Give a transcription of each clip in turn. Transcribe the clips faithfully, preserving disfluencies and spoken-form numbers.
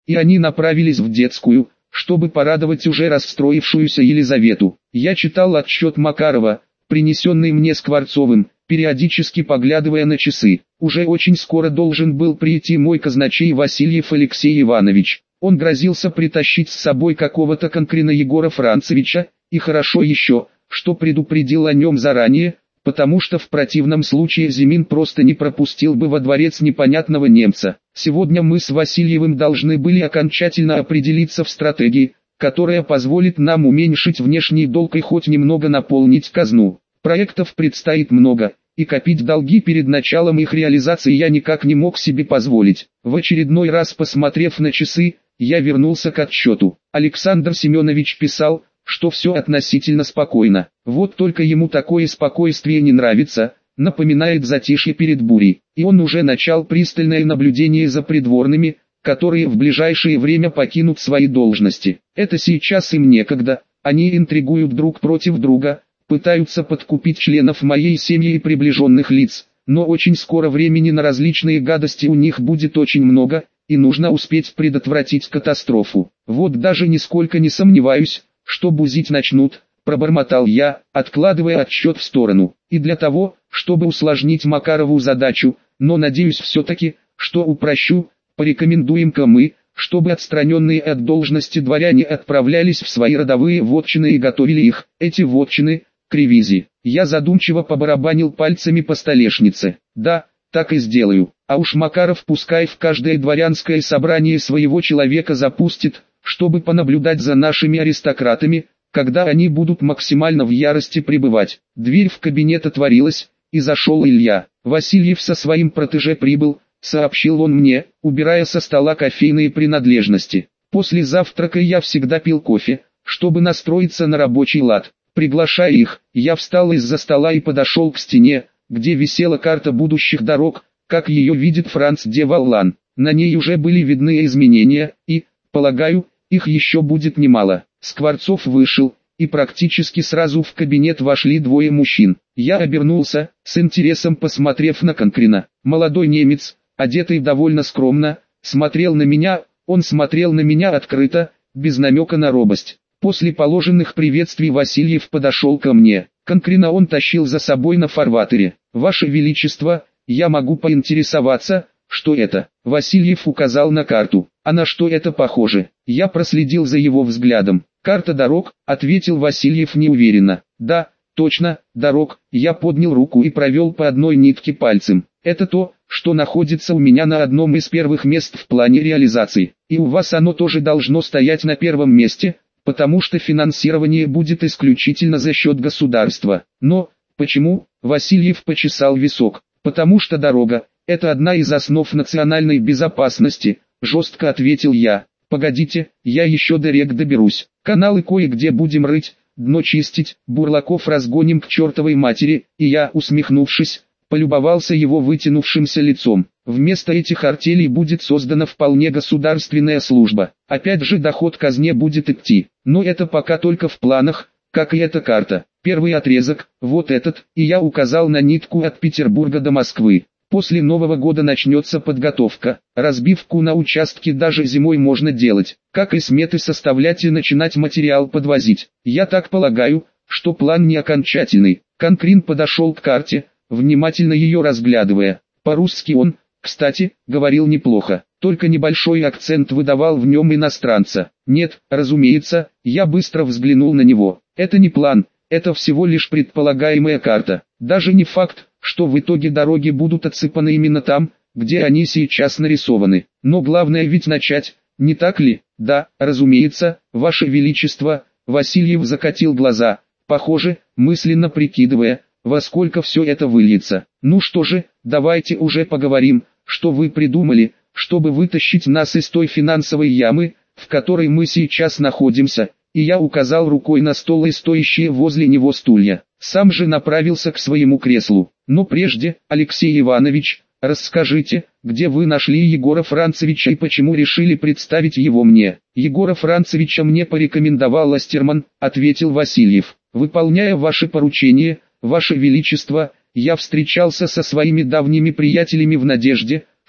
и они направились в детскую, чтобы порадовать уже расстроившуюся Елизавету. Я читал отчет Макарова, принесенный мне Скворцовым, периодически поглядывая на часы. Уже очень скоро должен был прийти мой казначей Васильев Алексей Иванович. Он грозился притащить с собой какого-то конкрена Егора Францевича, и хорошо еще, что предупредил о нем заранее, потому что в противном случае Зимин просто не пропустил бы во дворец непонятного немца. Сегодня мы с Васильевым должны были окончательно определиться в стратегии, которая позволит нам уменьшить внешний долг и хоть немного наполнить казну. Проектов предстоит много, и копить долги перед началом их реализации я никак не мог себе позволить. В очередной раз посмотрев на часы, я вернулся к отчету. Александр Семенович писал, что все относительно спокойно. Вот только ему такое спокойствие не нравится, напоминает затишье перед бурей. И он уже начал пристальное наблюдение за придворными, которые в ближайшее время покинут свои должности. Это сейчас им некогда, они интригуют друг против друга, пытаются подкупить членов моей семьи и приближенных лиц, но очень скоро времени на различные гадости у них будет очень много, и нужно успеть предотвратить катастрофу. Вот даже нисколько не сомневаюсь, что бузить начнут, пробормотал я, откладывая отчет в сторону. И для того, чтобы усложнить Макарову задачу, но надеюсь все-таки, что упрощу, порекомендуем-ка мы, чтобы отстраненные от должности дворяне отправлялись в свои родовые вотчины и готовили их, эти вотчины, к ревизии. Я задумчиво побарабанил пальцами по столешнице. Да, так и сделаю. А уж Макаров пускай в каждое дворянское собрание своего человека запустит, чтобы понаблюдать за нашими аристократами, когда они будут максимально в ярости пребывать. Дверь в кабинет отворилась, и зашел Илья. Васильев со своим протеже прибыл, сообщил он мне, убирая со стола кофейные принадлежности. После завтрака я всегда пил кофе, чтобы настроиться на рабочий лад. Приглашая их, я встал из-за стола и подошел к стене, где висела карта будущих дорог, как ее видит Франц де Валлан. На ней уже были видны изменения, и, полагаю, их еще будет немало. Скворцов вышел, и практически сразу в кабинет вошли двое мужчин. Я обернулся, с интересом посмотрев на Конкрина. Молодой немец, одетый довольно скромно, смотрел на меня, он смотрел на меня открыто, без намека на робость. После положенных приветствий Васильев подошел ко мне. Конкрина он тащил за собой на фарватере. «Ваше Величество, я могу поинтересоваться, что это?» Васильев указал на карту. «А на что это похоже?» Я проследил за его взглядом. «Карта дорог», — ответил Васильев неуверенно. «Да, точно, дорог». Я поднял руку и провел по одной нитке пальцем. «Это то, что находится у меня на одном из первых мест в плане реализации. И у вас оно тоже должно стоять на первом месте, потому что финансирование будет исключительно за счет государства. Но, почему?» Васильев почесал висок. «Потому что дорога – это одна из основ национальной безопасности», – жестко ответил я. «Погодите, я еще до рек доберусь. Каналы кое-где будем рыть, дно чистить, бурлаков разгоним к чертовой матери», и я, усмехнувшись, полюбовался его вытянувшимся лицом. «Вместо этих артелей будет создана вполне государственная служба. Опять же доход казне будет идти. Но это пока только в планах, как и эта карта. Первый отрезок, вот этот, и я указал на нитку от Петербурга до Москвы. После Нового года начнется подготовка. Разбивку на участки даже зимой можно делать, как и сметы составлять и начинать материал подвозить. Я так полагаю, что план не окончательный». Конкрин подошел к карте, внимательно ее разглядывая. По-русски он, кстати, говорил неплохо, только небольшой акцент выдавал в нем иностранца. «Нет, разумеется», я быстро взглянул на него. «Это не план, это всего лишь предполагаемая карта. Даже не факт, что в итоге дороги будут отсыпаны именно там, где они сейчас нарисованы. Но главное ведь начать, не так ли?» «Да, разумеется, Ваше Величество», Васильев закатил глаза, похоже, мысленно прикидывая, во сколько все это выльется. «Ну что же, давайте уже поговорим, что вы придумали, чтобы вытащить нас из той финансовой ямы, в которой мы сейчас находимся», и я указал рукой на стол и стоящие возле него стулья. Сам же направился к своему креслу. «Но прежде, Алексей Иванович, расскажите, где вы нашли Егора Францевича и почему решили представить его мне?» «Егора Францевича мне порекомендовал Астерман», ответил Васильев. «Выполняя ваше поручение, Ваше Величество, я встречался со своими давними приятелями в надежде,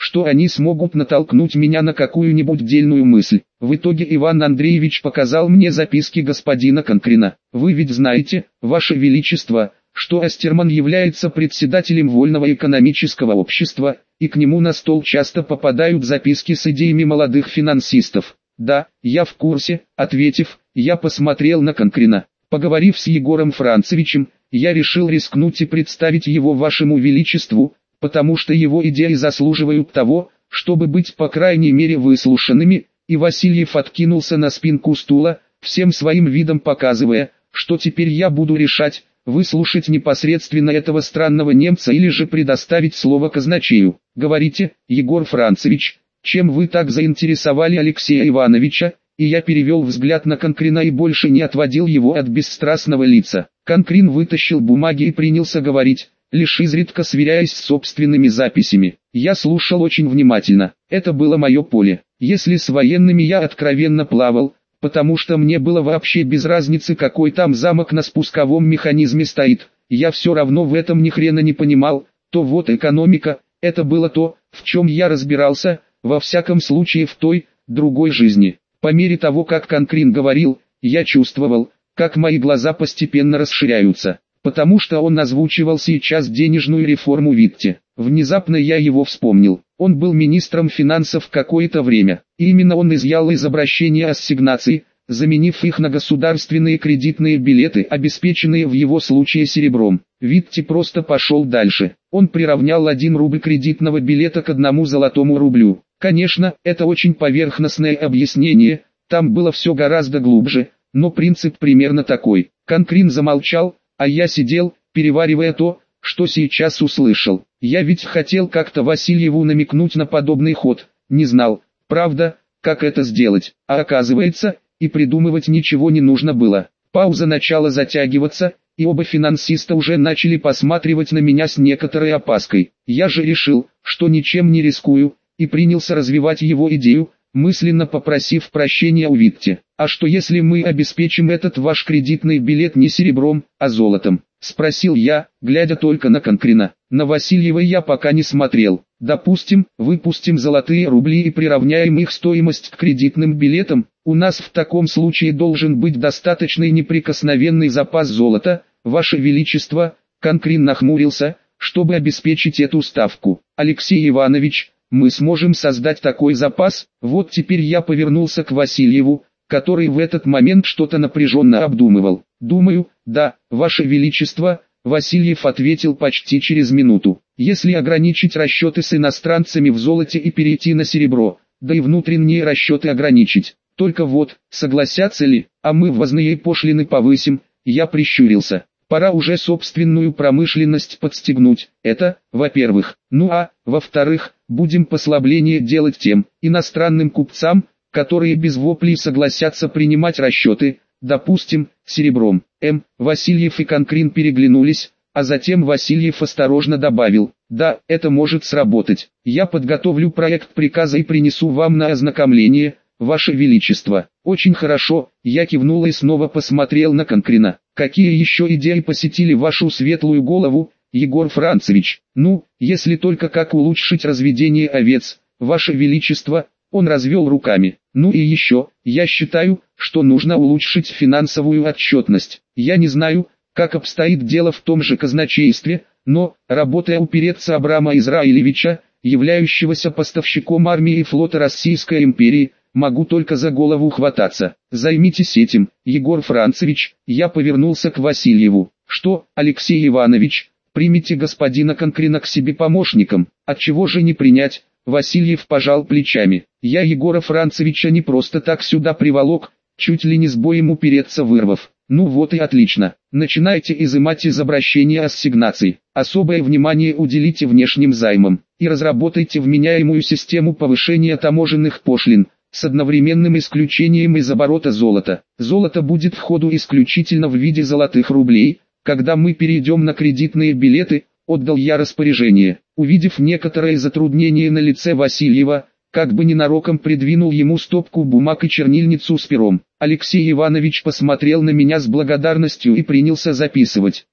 что они смогут натолкнуть меня на какую-нибудь дельную мысль. В итоге Иван Андреевич показал мне записки господина Конкрина. «Вы ведь знаете, Ваше Величество, что Астерман является председателем Вольного экономического общества, и к нему на стол часто попадают записки с идеями молодых финансистов». «Да, я в курсе», — ответив, я посмотрел на Конкрина. Поговорив с Егором Францевичем, я решил рискнуть и представить его Вашему Величеству, потому что его идеи заслуживают того, чтобы быть по крайней мере выслушанными, и Васильев откинулся на спинку стула, всем своим видом показывая, что теперь я буду решать, выслушать непосредственно этого странного немца или же предоставить слово казначею. «Говорите, Егор Францевич, чем вы так заинтересовали Алексея Ивановича?» И я перевел взгляд на Конкрина и больше не отводил его от бесстрастного лица. Конкрин вытащил бумаги и принялся говорить, лишь изредка сверяясь с собственными записями. Я слушал очень внимательно, это было мое поле. Если с военными я откровенно плавал, потому что мне было вообще без разницы, какой там замок на спусковом механизме стоит, я все равно в этом ни хрена не понимал, то вот экономика, это было то, в чем я разбирался, во всяком случае в той, другой жизни. По мере того, как Конкрин говорил, я чувствовал, как мои глаза постепенно расширяются, потому что он озвучивал сейчас денежную реформу Витте. Внезапно я его вспомнил. Он был министром финансов какое-то время, и именно он изъял из обращения ассигнаций, заменив их на государственные кредитные билеты, обеспеченные в его случае серебром. Витте просто пошел дальше. Он приравнял один рубль кредитного билета к одному золотому рублю. Конечно, это очень поверхностное объяснение, там было все гораздо глубже, но принцип примерно такой. Конкрин замолчал, а я сидел, переваривая то, что сейчас услышал. Я ведь хотел как-то Васильеву намекнуть на подобный ход, не знал, правда, как это сделать, а оказывается, и придумывать ничего не нужно было. Пауза начала затягиваться, и оба финансиста уже начали посматривать на меня с некоторой опаской. Я же решил, что ничем не рискую, и принялся развивать его идею, мысленно попросив прощения у Витте. «А что если мы обеспечим этот ваш кредитный билет не серебром, а золотом?» — спросил я, глядя только на Конкрина. На Васильева я пока не смотрел. «Допустим, выпустим золотые рубли и приравняем их стоимость к кредитным билетам, у нас в таком случае должен быть достаточный неприкосновенный запас золота, Ваше Величество». Конкрин нахмурился, чтобы обеспечить эту ставку. «Алексей Иванович, мы сможем создать такой запас?» Вот теперь я повернулся к Васильеву, который в этот момент что-то напряженно обдумывал. «Думаю, да, Ваше Величество», Васильев ответил почти через минуту. «Если ограничить расчеты с иностранцами в золоте и перейти на серебро, да и внутренние расчеты ограничить. Только вот, согласятся ли, а мы ввозные пошлины повысим?» Я прищурился. Пора уже собственную промышленность подстегнуть. Это, во-первых. Ну а, во-вторых, будем послабление делать тем иностранным купцам, которые без воплей согласятся принимать расчеты, допустим, серебром. М. Васильев и Конкрин переглянулись, а затем Васильев осторожно добавил: «Да, это может сработать. Я подготовлю проект приказа и принесу вам на ознакомление, Ваше Величество». «Очень хорошо», я кивнул и снова посмотрел на Конкрина. «Какие еще идеи посетили вашу светлую голову, Егор Францевич?» «Ну, если только как улучшить разведение овец, Ваше Величество». Он развел руками. «Ну и еще, я считаю, что нужно улучшить финансовую отчетность. Я не знаю, как обстоит дело в том же казначействе, но, работая у переца Абрама Израилевича, являющегося поставщиком армии и флота Российской империи, могу только за голову хвататься. Займитесь этим, Егор Францевич». Я повернулся к Васильеву. «Что, Алексей Иванович, примите господина Конкрина к себе помощником? Отчего же не принять?» Васильев пожал плечами. «Я Егора Францевича не просто так сюда приволок, чуть ли не с боем упереться вырвав. Ну вот и отлично. Начинайте изымать из обращения ассигнаций. Особое внимание уделите внешним займам. И разработайте вменяемую систему повышения таможенных пошлин, с одновременным исключением из оборота золота. Золото будет в ходу исключительно в виде золотых рублей, когда мы перейдем на кредитные билеты», отдал я распоряжение. Увидев некоторые затруднения на лице Васильева, как бы ненароком придвинул ему стопку бумаг и чернильницу с пером. Алексей Иванович посмотрел на меня с благодарностью и принялся записывать.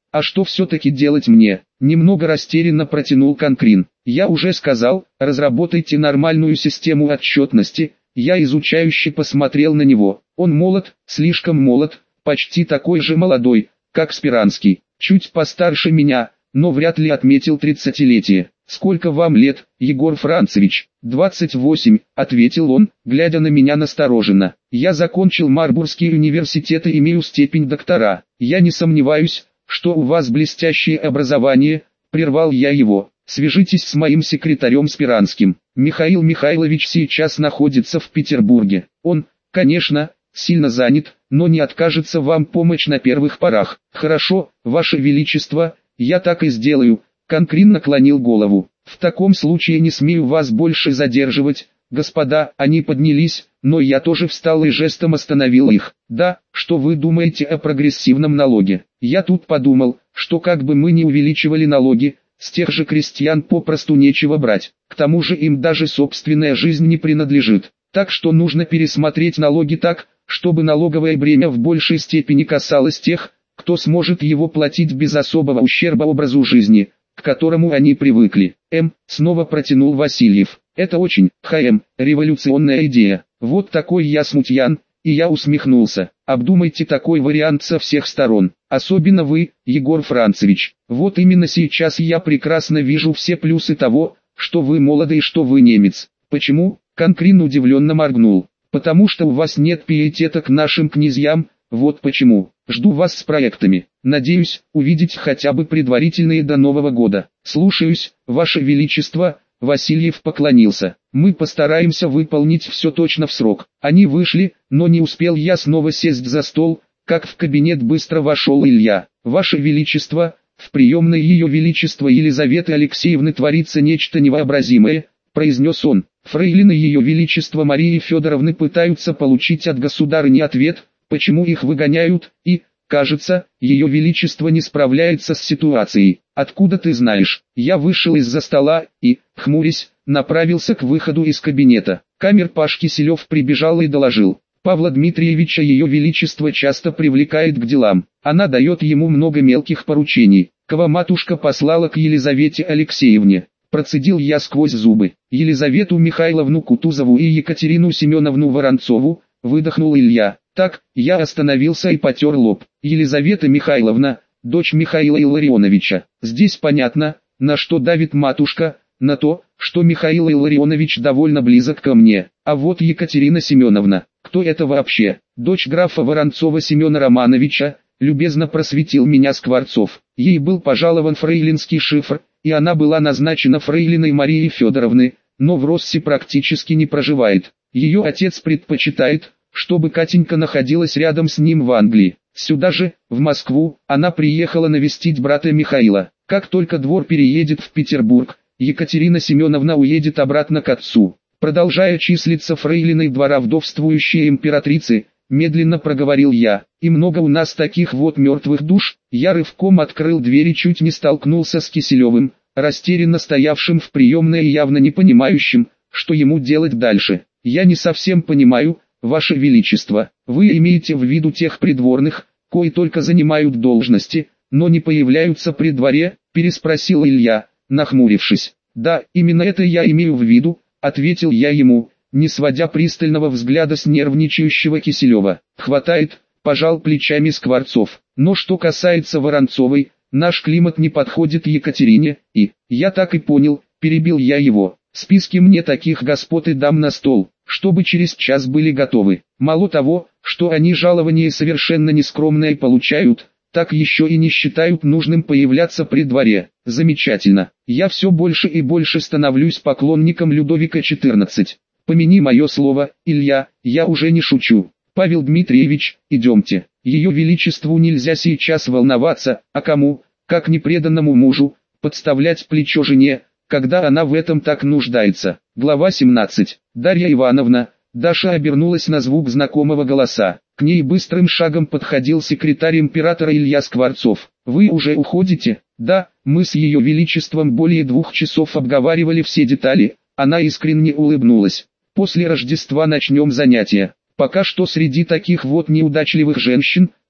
А что все-таки делать мне? Немного растерянно протянул Конкрин. Я уже сказал, разработайте нормальную систему отчетности. Я изучающе посмотрел на него. Он молод, слишком молод, почти такой же молодой, как Спиранский. Чуть постарше меня, но вряд ли отметил тридцатилетие. «Сколько вам лет, Егор Францевич?» «двадцать восемь», — ответил он, глядя на меня настороженно. «Я закончил Марбургский университет и имею степень доктора. Я не сомневаюсь, что у вас блестящее образование», — прервал я его. «Свяжитесь с моим секретарем Спиранским. Михаил Михайлович сейчас находится в Петербурге. Он, конечно, сильно занят, но не откажется вам помочь на первых порах». «Хорошо, Ваше Величество, я так и сделаю». Конкрин наклонил голову. «В таком случае не смею вас больше задерживать, господа». Они поднялись, но я тоже встал и жестом остановил их. «Да, что вы думаете о прогрессивном налоге? Я тут подумал, что как бы мы ни увеличивали налоги, с тех же крестьян попросту нечего брать. К тому же им даже собственная жизнь не принадлежит. Так что нужно пересмотреть налоги так, чтобы налоговое бремя в большей степени касалось тех, кто сможет его платить без особого ущерба образу жизни, к которому они привыкли». М. снова протянул Васильев. «Это очень, ХМ, революционная идея. Вот такой я смутьян». И я усмехнулся. «Обдумайте такой вариант со всех сторон. Особенно вы, Егор Францевич. Вот именно сейчас я прекрасно вижу все плюсы того, что вы молодый и что вы немец». «Почему?» — Конкрин удивленно моргнул. «Потому что у вас нет пиетета к нашим князьям, вот почему. Жду вас с проектами. Надеюсь, увидеть хотя бы предварительные до Нового года». «Слушаюсь, Ваше Величество». Васильев поклонился. «Мы постараемся выполнить все точно в срок». Они вышли, но не успел я снова сесть за стол, как в кабинет быстро вошел Илья. «Ваше Величество, в приемной Ее Величества Елизаветы Алексеевны творится нечто невообразимое», — произнес он. «Фрейлины Ее Величества Марии Федоровны пытаются получить от государыни ответ, почему их выгоняют, и, кажется, Ее Величество не справляется с ситуацией». «Откуда ты знаешь?» Я вышел из-за стола и, хмурясь, направился к выходу из кабинета. Камерпаш Киселев прибежал и доложил. «Павла Дмитриевича Ее Величество часто привлекает к делам. Она дает ему много мелких поручений. Кого матушка послала к Елизавете Алексеевне». Процедил я сквозь зубы. «Елизавету Михайловну Кутузову и Екатерину Семеновну Воронцову», выдохнул Илья. «Так». Я остановился и потер лоб. «Елизавета Михайловна, дочь Михаила Илларионовича. Здесь понятно, на что давит матушка, на то, что Михаил Илларионович довольно близок ко мне. А вот Екатерина Семеновна, кто это вообще?» «Дочь графа Воронцова Семена Романовича», любезно просветил меня Скворцов. «Ей был пожалован фрейлинский шифр, и она была назначена фрейлиной Марии Федоровны, но в Россе практически не проживает. Ее отец предпочитает, чтобы Катенька находилась рядом с ним в Англии. Сюда же, в Москву, она приехала навестить брата Михаила. Как только двор переедет в Петербург, Екатерина Семеновна уедет обратно к отцу». Продолжая числиться фрейлиной двора вдовствующей императрицы, медленно проговорил я. «И много у нас таких вот мертвых душ». Я рывком открыл дверь и чуть не столкнулся с Киселевым, растерянно стоявшим в приемной и явно не понимающим, что ему делать дальше. «Я не совсем понимаю, Ваше Величество, вы имеете в виду тех придворных, кои только занимают должности, но не появляются при дворе?» — переспросил Илья, нахмурившись. «Да, именно это я имею в виду», — ответил я ему, не сводя пристального взгляда с нервничающего Киселева. «Хватает», — пожал плечами Скворцов. «Но что касается Воронцовой, наш климат не подходит Екатерине, и, я так и понял», — перебил я его. «Списки мне таких господ и дам на стол, чтобы через час были готовы. Мало того, что они жалование совершенно нескромное получают, так еще и не считают нужным появляться при дворе. Замечательно. Я все больше и больше становлюсь поклонником Людовика четырнадцатого. Помяни мое слово, Илья, я уже не шучу. Павел Дмитриевич, идемте. Ее Величеству нельзя сейчас волноваться, а кому, как непреданному мужу, подставлять плечо жене, когда она в этом так нуждается». Глава семнадцатая. Дарья Ивановна. Даша обернулась на звук знакомого голоса. К ней быстрым шагом подходил секретарь императора Илья Скворцов. «Вы уже уходите?» «Да, мы с Ее Величеством более двух часов обговаривали все детали». Она искренне улыбнулась. «После Рождества начнем занятия. Пока что среди таких вот неудачливых женщин,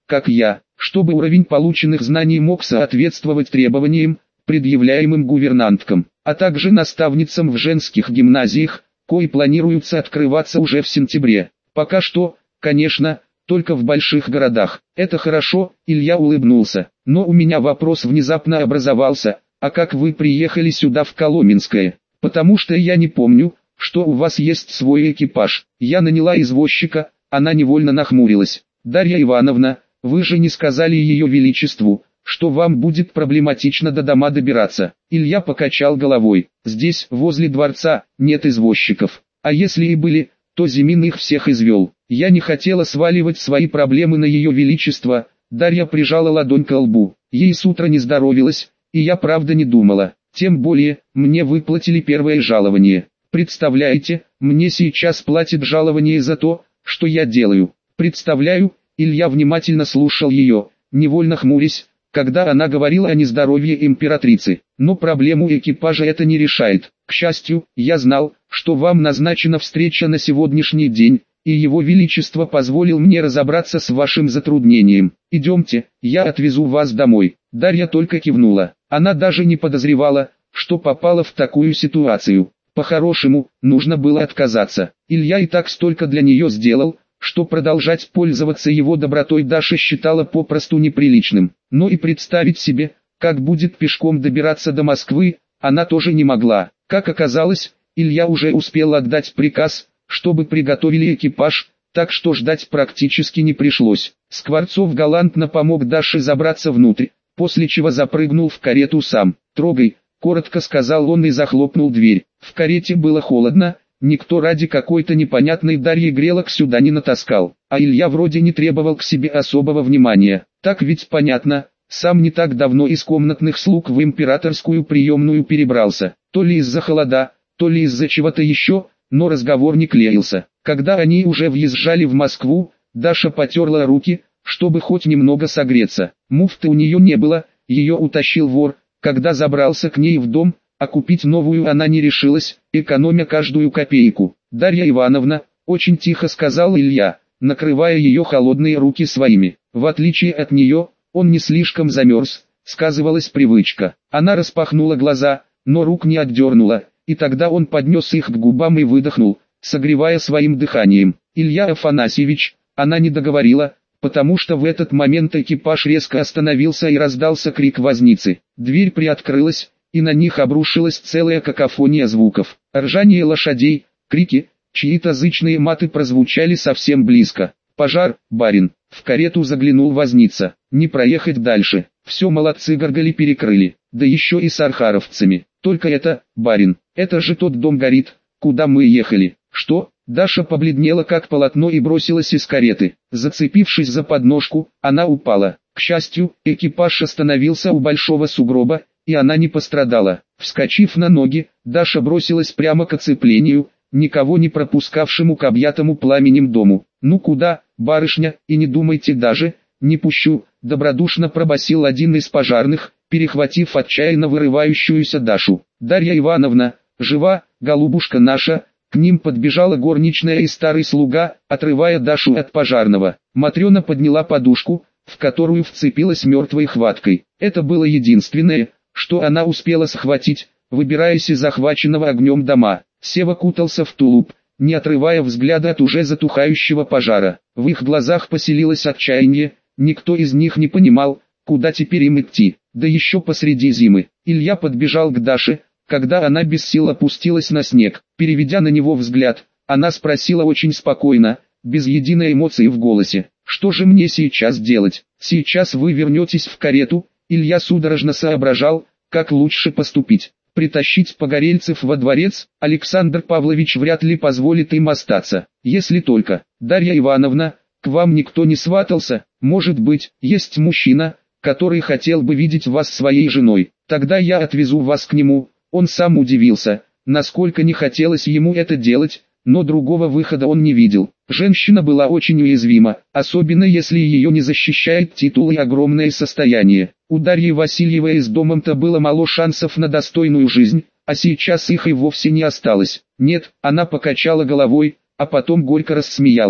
как я, чтобы уровень полученных знаний мог соответствовать требованиям, предъявляемым гувернанткам, а также наставницам в женских гимназиях, кои планируются открываться уже в сентябре. Пока что, конечно, только в больших городах. Это хорошо, Илья улыбнулся. Но у меня вопрос внезапно образовался, а как вы приехали сюда в Коломенское? Потому что я не помню, что у вас есть свой экипаж. Я наняла извозчика, она невольно нахмурилась. Дарья Ивановна, вы же не сказали Ее Величеству, что вам будет проблематично до дома добираться. Илья покачал головой. Здесь, возле дворца, нет извозчиков. А если и были, то Зимин их всех извел. Я не хотела сваливать свои проблемы на Ее Величество. Дарья прижала ладонь к лбу. Ей с утра не здоровилось, и я правда не думала. Тем более, мне выплатили первое жалование. Представляете, мне сейчас платят жалование за то, что я делаю. Представляю, Илья внимательно слушал ее, невольно хмурясь, когда она говорила о нездоровье императрицы. Но проблему экипажа это не решает. К счастью, я знал, что вам назначена встреча на сегодняшний день, и Его Величество позволил мне разобраться с вашим затруднением. Идемте, я отвезу вас домой. Дарья только кивнула. Она даже не подозревала, что попала в такую ситуацию. По-хорошему, нужно было отказаться. Илья и так столько для нее сделал, что продолжать пользоваться его добротой Даша считала попросту неприличным. Но и представить себе, как будет пешком добираться до Москвы, она тоже не могла. Как оказалось, Илья уже успел отдать приказ, чтобы приготовили экипаж, так что ждать практически не пришлось. Скворцов галантно помог Даше забраться внутрь, после чего запрыгнул в карету сам. «Трогай», — коротко сказал он и захлопнул дверь. В карете было холодно, никто ради какой-то непонятной Дарьи грелок сюда не натаскал, а Илья вроде не требовал к себе особого внимания. Так ведь понятно, сам не так давно из комнатных слуг в императорскую приемную перебрался, то ли из-за холода, то ли из-за чего-то еще, но разговор не клеился. Когда они уже въезжали в Москву, Даша потерла руки, чтобы хоть немного согреться. Муфты у нее не было, ее утащил вор, когда забрался к ней в дом, а купить новую она не решилась, экономя каждую копейку. «Дарья Ивановна», — очень тихо сказал Илья, накрывая ее холодные руки своими. В отличие от нее, он не слишком замерз, сказывалась привычка. Она распахнула глаза, но рук не отдернула, и тогда он поднес их к губам и выдохнул, согревая своим дыханием. «Илья Афанасьевич», она не договорила, потому что в этот момент экипаж резко остановился и раздался крик возницы. Дверь приоткрылась, и на них обрушилась целая какофония звуков. Ржание лошадей, крики, чьи-то зычные маты прозвучали совсем близко. «Пожар, барин!» В карету заглянул возница. «Не проехать дальше. Все молодцы, горгали перекрыли. Да еще и с архаровцами. Только это, барин, это же тот дом горит, куда мы ехали». «Что?» Даша побледнела как полотно и бросилась из кареты. Зацепившись за подножку, она упала. К счастью, экипаж остановился у большого сугроба, и она не пострадала. Вскочив на ноги, Даша бросилась прямо к оцеплению, никого не пропускавшему к объятому пламенем дому. «Ну куда, барышня, и не думайте даже, не пущу», — добродушно пробасил один из пожарных, перехватив отчаянно вырывающуюся Дашу. «Дарья Ивановна, жива, голубушка наша!» К ним подбежала горничная и старый слуга, отрывая Дашу от пожарного. Матрена подняла подушку, в которую вцепилась мертвой хваткой. Это было единственное, что она успела схватить, выбираясь из захваченного огнем дома. Сева кутался в тулуп, не отрывая взгляда от уже затухающего пожара. В их глазах поселилось отчаяние, никто из них не понимал, куда теперь им идти, да еще посреди зимы. Илья подбежал к Даше, когда она без сил опустилась на снег. Переведя на него взгляд, она спросила очень спокойно, без единой эмоции в голосе: «Что же мне сейчас делать?» «Сейчас вы вернетесь в карету». Илья судорожно соображал, как лучше поступить. Притащить погорельцев во дворец, Александр Павлович вряд ли позволит им остаться. Если только, «Дарья Ивановна, к вам никто не сватался?» «Может быть, есть мужчина, который хотел бы видеть вас своей женой. Тогда я отвезу вас к нему». Он сам удивился, насколько не хотелось ему это делать, но другого выхода он не видел. Женщина была очень уязвима, особенно если ее не защищает титул и огромное состояние. У Дарьи Васильевой с домом-то было мало шансов на достойную жизнь, а сейчас их и вовсе не осталось. Нет, она покачала головой, а потом горько рассмеялась.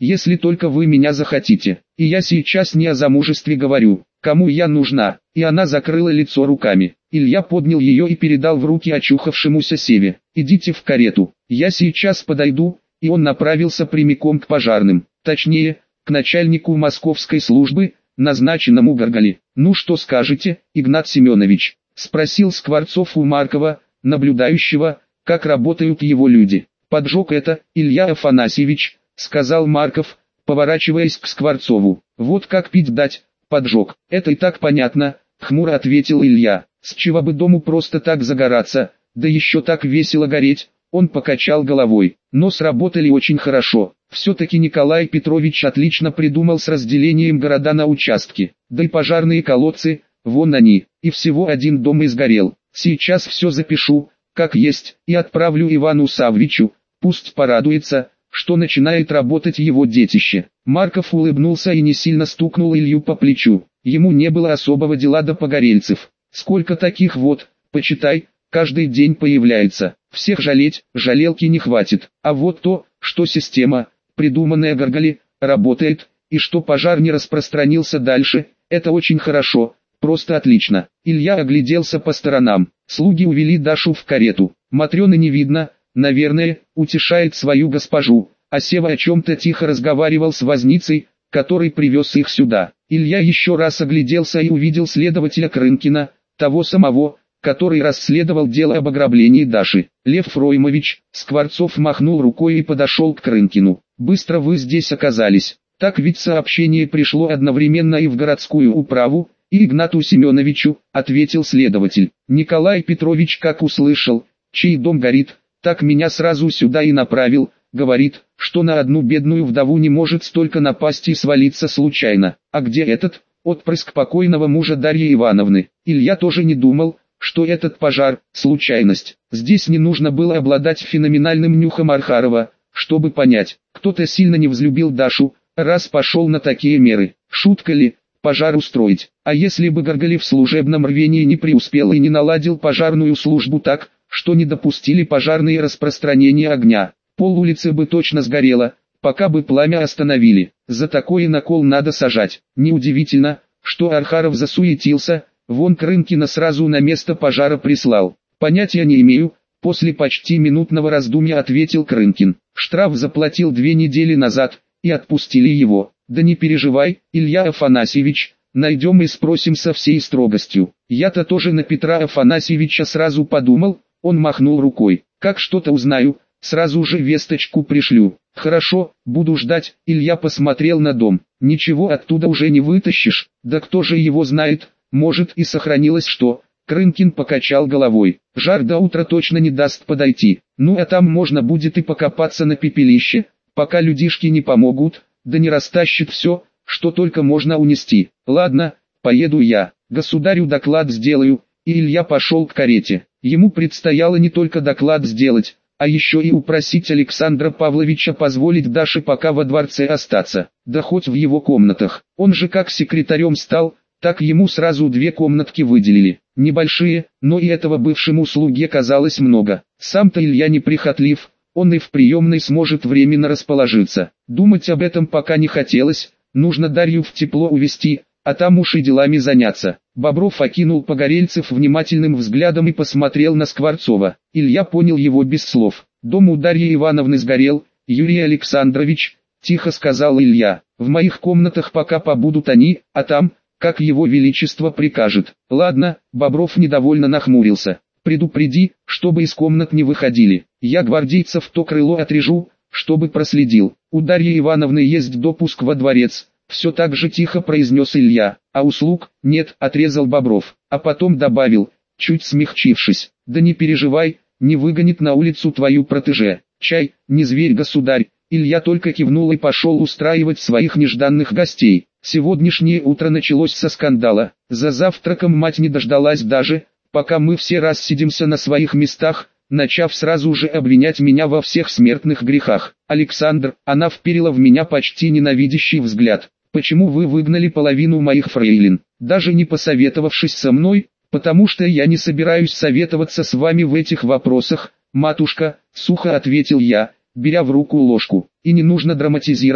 если только вы меня захотите. И я сейчас не о замужестве говорю, кому я нужна». И она закрыла лицо руками. Илья поднял ее и передал в руки очухавшемуся Севе. «Идите в карету, я сейчас подойду». И он направился прямиком к пожарным, точнее, к начальнику московской службы, назначенному Горгали. «Ну что скажете, Игнат Семенович?» — спросил Скворцов у Маркова, наблюдающего, как работают его люди. «Поджог это, Илья Афанасьевич», — сказал Марков, поворачиваясь к Скворцову. «Вот как пить дать, поджог, это и так понятно», — хмуро ответил Илья. «С чего бы дому просто так загораться, да еще так весело гореть?» Он покачал головой. «Но сработали очень хорошо. Все-таки Николай Петрович отлично придумал с разделением города на участки. Да и пожарные колодцы, вон они, и всего один дом и сгорел. Сейчас все запишу, как есть, и отправлю Ивану Саввичу, пусть порадуется, что начинает работать его детище». Марков улыбнулся и не сильно стукнул Илью по плечу. Ему не было особого дела до погорельцев. «Сколько таких вот, почитай, каждый день появляется. Всех жалеть, жалелки не хватит. А вот то, что система, придуманная Горгали, работает, и что пожар не распространился дальше, это очень хорошо, просто отлично». Илья огляделся по сторонам. Слуги увели Дашу в карету. Матрёны не видно, наверное, утешает свою госпожу, а Сева о чем-то тихо разговаривал с возницей, который привез их сюда. Илья еще раз огляделся и увидел следователя Крынкина, того самого, который расследовал дело об ограблении Даши. «Лев Фроймович», Скворцов махнул рукой и подошел к Крынкину. «Быстро вы здесь оказались. Так ведь сообщение пришло одновременно и в городскую управу, и Игнату Семеновичу», ответил следователь. «Николай Петрович как услышал, чей дом горит, так меня сразу сюда и направил, говорит, что на одну бедную вдову не может столько напасти свалиться случайно. А где этот, отпрыск покойного мужа Дарьи Ивановны?» Илья тоже не думал, что этот пожар – случайность. Здесь не нужно было обладать феноменальным нюхом Архарова, чтобы понять, кто-то сильно не взлюбил Дашу, раз пошел на такие меры. Шутка ли, пожар устроить? А если бы Горгали в служебном рвении не преуспел и не наладил пожарную службу так, что не допустили пожарные распространения огня, пол улицы бы точно сгорело, пока бы пламя остановили. За такой накол надо сажать. Неудивительно, что Архаров засуетился, вон Крынкина сразу на место пожара прислал. «Понятия не имею», после почти минутного раздумья ответил Крынкин. «Штраф заплатил две недели назад, и отпустили его». «Да не переживай, Илья Афанасьевич, найдем и спросим со всей строгостью». «Я-то тоже на Петра Афанасьевича сразу подумал», он махнул рукой. «Как что-то узнаю, сразу же весточку пришлю». «Хорошо, буду ждать». Илья посмотрел на дом. «Ничего оттуда уже не вытащишь, да кто же его знает, может и сохранилось что». Крынкин покачал головой. «Жар до утра точно не даст подойти. Ну а там можно будет и покопаться на пепелище, пока людишки не помогут, да не растащит все, что только можно унести. Ладно, поеду я, государю доклад сделаю». И Илья пошел к карете. Ему предстояло не только доклад сделать, а еще и упросить Александра Павловича позволить Даше пока во дворце остаться, да хоть в его комнатах. Он же как секретарем стал, так ему сразу две комнатки выделили. Небольшие, но и этого бывшему слуге казалось много. Сам-то Илья неприхотлив, он и в приемной сможет временно расположиться. Думать об этом пока не хотелось, нужно Дарью в тепло увести, а там уж и делами заняться. Бобров окинул погорельцев внимательным взглядом и посмотрел на Скворцова. Илья понял его без слов. «Дом у Дарьи Ивановны сгорел, Юрий Александрович», — тихо сказал Илья. «В моих комнатах пока побудут они, а там, как его величество прикажет». «Ладно», — Бобров недовольно нахмурился. «Предупреди, чтобы из комнат не выходили. Я гвардейцев то крыло отрежу, чтобы проследил. У Дарьи Ивановны есть допуск во дворец». Все так же тихо произнес Илья. «А услуг?» «Нет», — отрезал Бобров, а потом добавил, чуть смягчившись. «Да не переживай, не выгонит на улицу твою протеже. Чай, не зверь, государь». Илья только кивнул и пошел устраивать своих нежданных гостей. Сегодняшнее утро началось со скандала. За завтраком мать не дождалась даже, пока мы все рассидимся на своих местах, начав сразу же обвинять меня во всех смертных грехах. «Александр», она вперила в меня почти ненавидящий взгляд. «Почему вы выгнали половину моих фрейлин, даже не посоветовавшись со мной? Потому что я не собираюсь советоваться с вами в этих вопросах, матушка», — сухо ответил я, беря в руку ложку. «И не нужно драматизировать,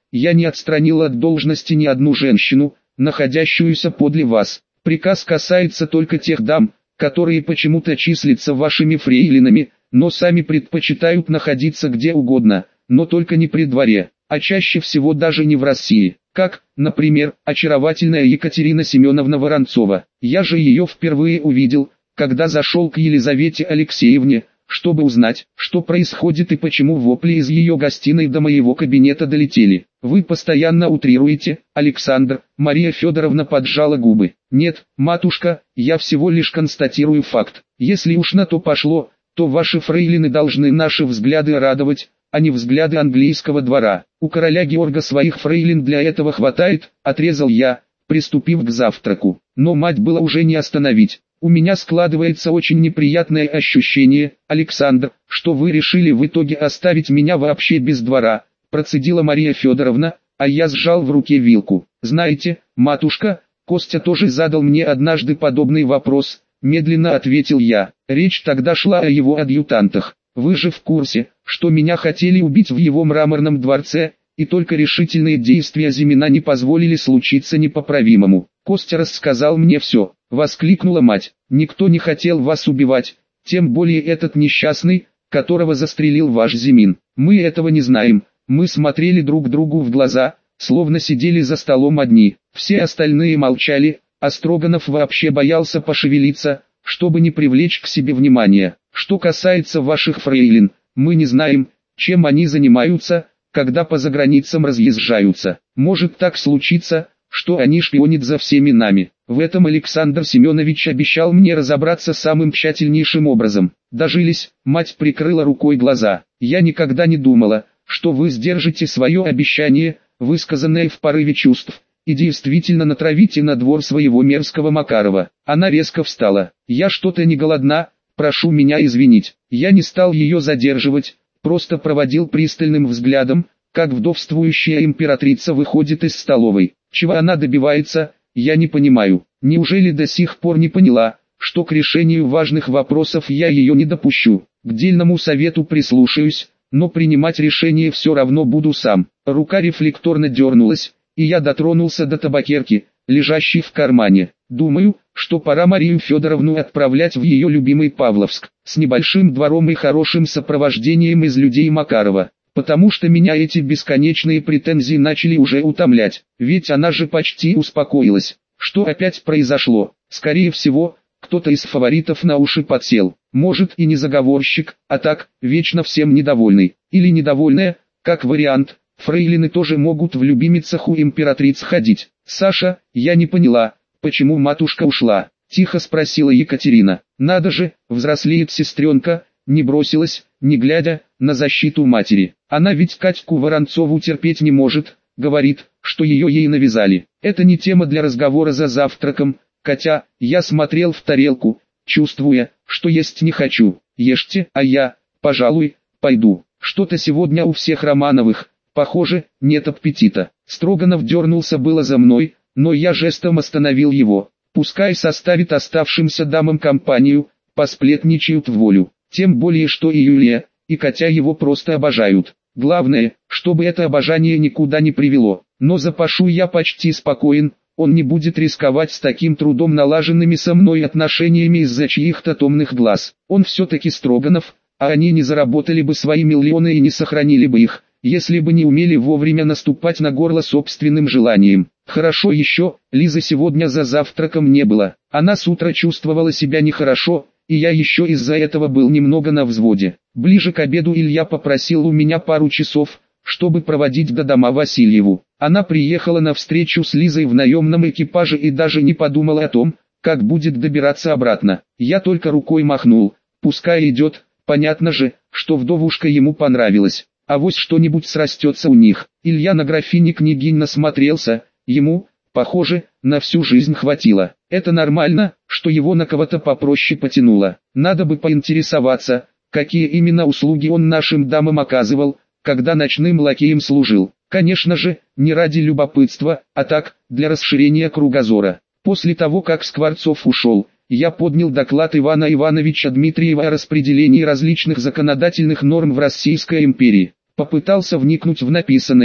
я не отстранил от должности ни одну женщину, находящуюся подле вас. Приказ касается только тех дам, которые почему-то числятся вашими фрейлинами, но сами предпочитают находиться где угодно, но только не при дворе, а чаще всего даже не в России, как, например, очаровательная Екатерина Семеновна Воронцова. Я же ее впервые увидел, когда зашел к Елизавете Алексеевне, чтобы узнать, что происходит и почему вопли из ее гостиной до моего кабинета долетели. Вы постоянно утрируете, Александр. Мария Федоровна поджала губы. Нет, матушка, я всего лишь констатирую факт. Если уж на то пошло, то ваши фрейлины должны наши взгляды радовать, а не взгляды английского двора. У короля Георга своих фрейлин для этого хватает, отрезал я, приступив к завтраку. Но мать было уже не остановить. У меня складывается очень неприятное ощущение, Александр, что вы решили в итоге оставить меня вообще без двора, процедила Мария Федоровна, а я сжал в руке вилку. Знаете, матушка, Костя тоже задал мне однажды подобный вопрос, медленно ответил я. Речь тогда шла о его адъютантах. Вы же в курсе, что меня хотели убить в его мраморном дворце, и только решительные действия Зимина не позволили случиться непоправимому. Костя рассказал мне все, воскликнула мать. Никто не хотел вас убивать, тем более этот несчастный, которого застрелил ваш Зимин. Мы этого не знаем, мы смотрели друг другу в глаза, словно сидели за столом одни. Все остальные молчали, а Строганов вообще боялся пошевелиться, чтобы не привлечь к себе внимания. Что касается ваших фрейлин, мы не знаем, чем они занимаются, когда по заграницам разъезжаются. Может так случиться, что они шпионят за всеми нами. В этом Александр Семенович обещал мне разобраться самым тщательнейшим образом. Дожились, мать прикрыла рукой глаза. Я никогда не думала, что вы сдержите свое обещание, высказанное в порыве чувств, и действительно натравите на двор своего мерзкого Макарова. Она резко встала. Я что-то не голодна, прошу меня извинить. Я не стал ее задерживать, просто проводил пристальным взглядом, как вдовствующая императрица выходит из столовой. Чего она добивается, я не понимаю. Неужели до сих пор не поняла, что к решению важных вопросов я ее не допущу? К дельному совету прислушаюсь, но принимать решение все равно буду сам. Рука рефлекторно дернулась, и я дотронулся до табакерки, лежащей в кармане. Думаю, что пора Марию Федоровну отправлять в ее любимый Павловск, с небольшим двором и хорошим сопровождением из людей Макарова. Потому что меня эти бесконечные претензии начали уже утомлять, ведь она же почти успокоилась. Что опять произошло? Скорее всего, кто-то из фаворитов на уши подсел. Может и не заговорщик, а так, вечно всем недовольный. Или недовольная, как вариант, фрейлины тоже могут в любимицах у императриц ходить. Саша, я не поняла, почему матушка ушла? Тихо спросила Екатерина. Надо же, взрослеет сестренка, не бросилась, не глядя, на защиту матери. Она ведь Катьку Воронцову терпеть не может, говорит, что ее ей навязали. Это не тема для разговора за завтраком, Катя. Я смотрел в тарелку, чувствуя, что есть не хочу. Ешьте, а я, пожалуй, пойду. Что-то сегодня у всех Романовых, похоже, нет аппетита. Строганов дернулся было за мной, но я жестом остановил его. Пускай составит оставшимся дамам компанию, посплетничают в волю. Тем более что и Юлия, и Катя его просто обожают. Главное, чтобы это обожание никуда не привело. Но за Пашу я почти спокоен, он не будет рисковать с таким трудом налаженными со мной отношениями из-за чьих-то томных глаз. Он все-таки Строганов, а они не заработали бы свои миллионы и не сохранили бы их, если бы не умели вовремя наступать на горло собственным желанием. Хорошо еще, Лизы сегодня за завтраком не было. Она с утра чувствовала себя нехорошо, и я еще из-за этого был немного на взводе. Ближе к обеду Илья попросил у меня пару часов, чтобы проводить до дома Васильеву. Она приехала на встречу с Лизой в наемном экипаже и даже не подумала о том, как будет добираться обратно. Я только рукой махнул, пускай идет, понятно же, что вдовушка ему понравилась. Авось что-нибудь срастется у них. Илья на графине княгинь насмотрелся, ему, похоже, на всю жизнь хватило. Это нормально, что его на кого-то попроще потянуло. Надо бы поинтересоваться, какие именно услуги он нашим дамам оказывал, когда ночным лакеем служил. Конечно же, не ради любопытства, а так, для расширения кругозора. После того, как Скворцов ушел, я поднял доклад Ивана Ивановича Дмитриева о распределении различных законодательных норм в Российской империи. Попытался вникнуть в написанное,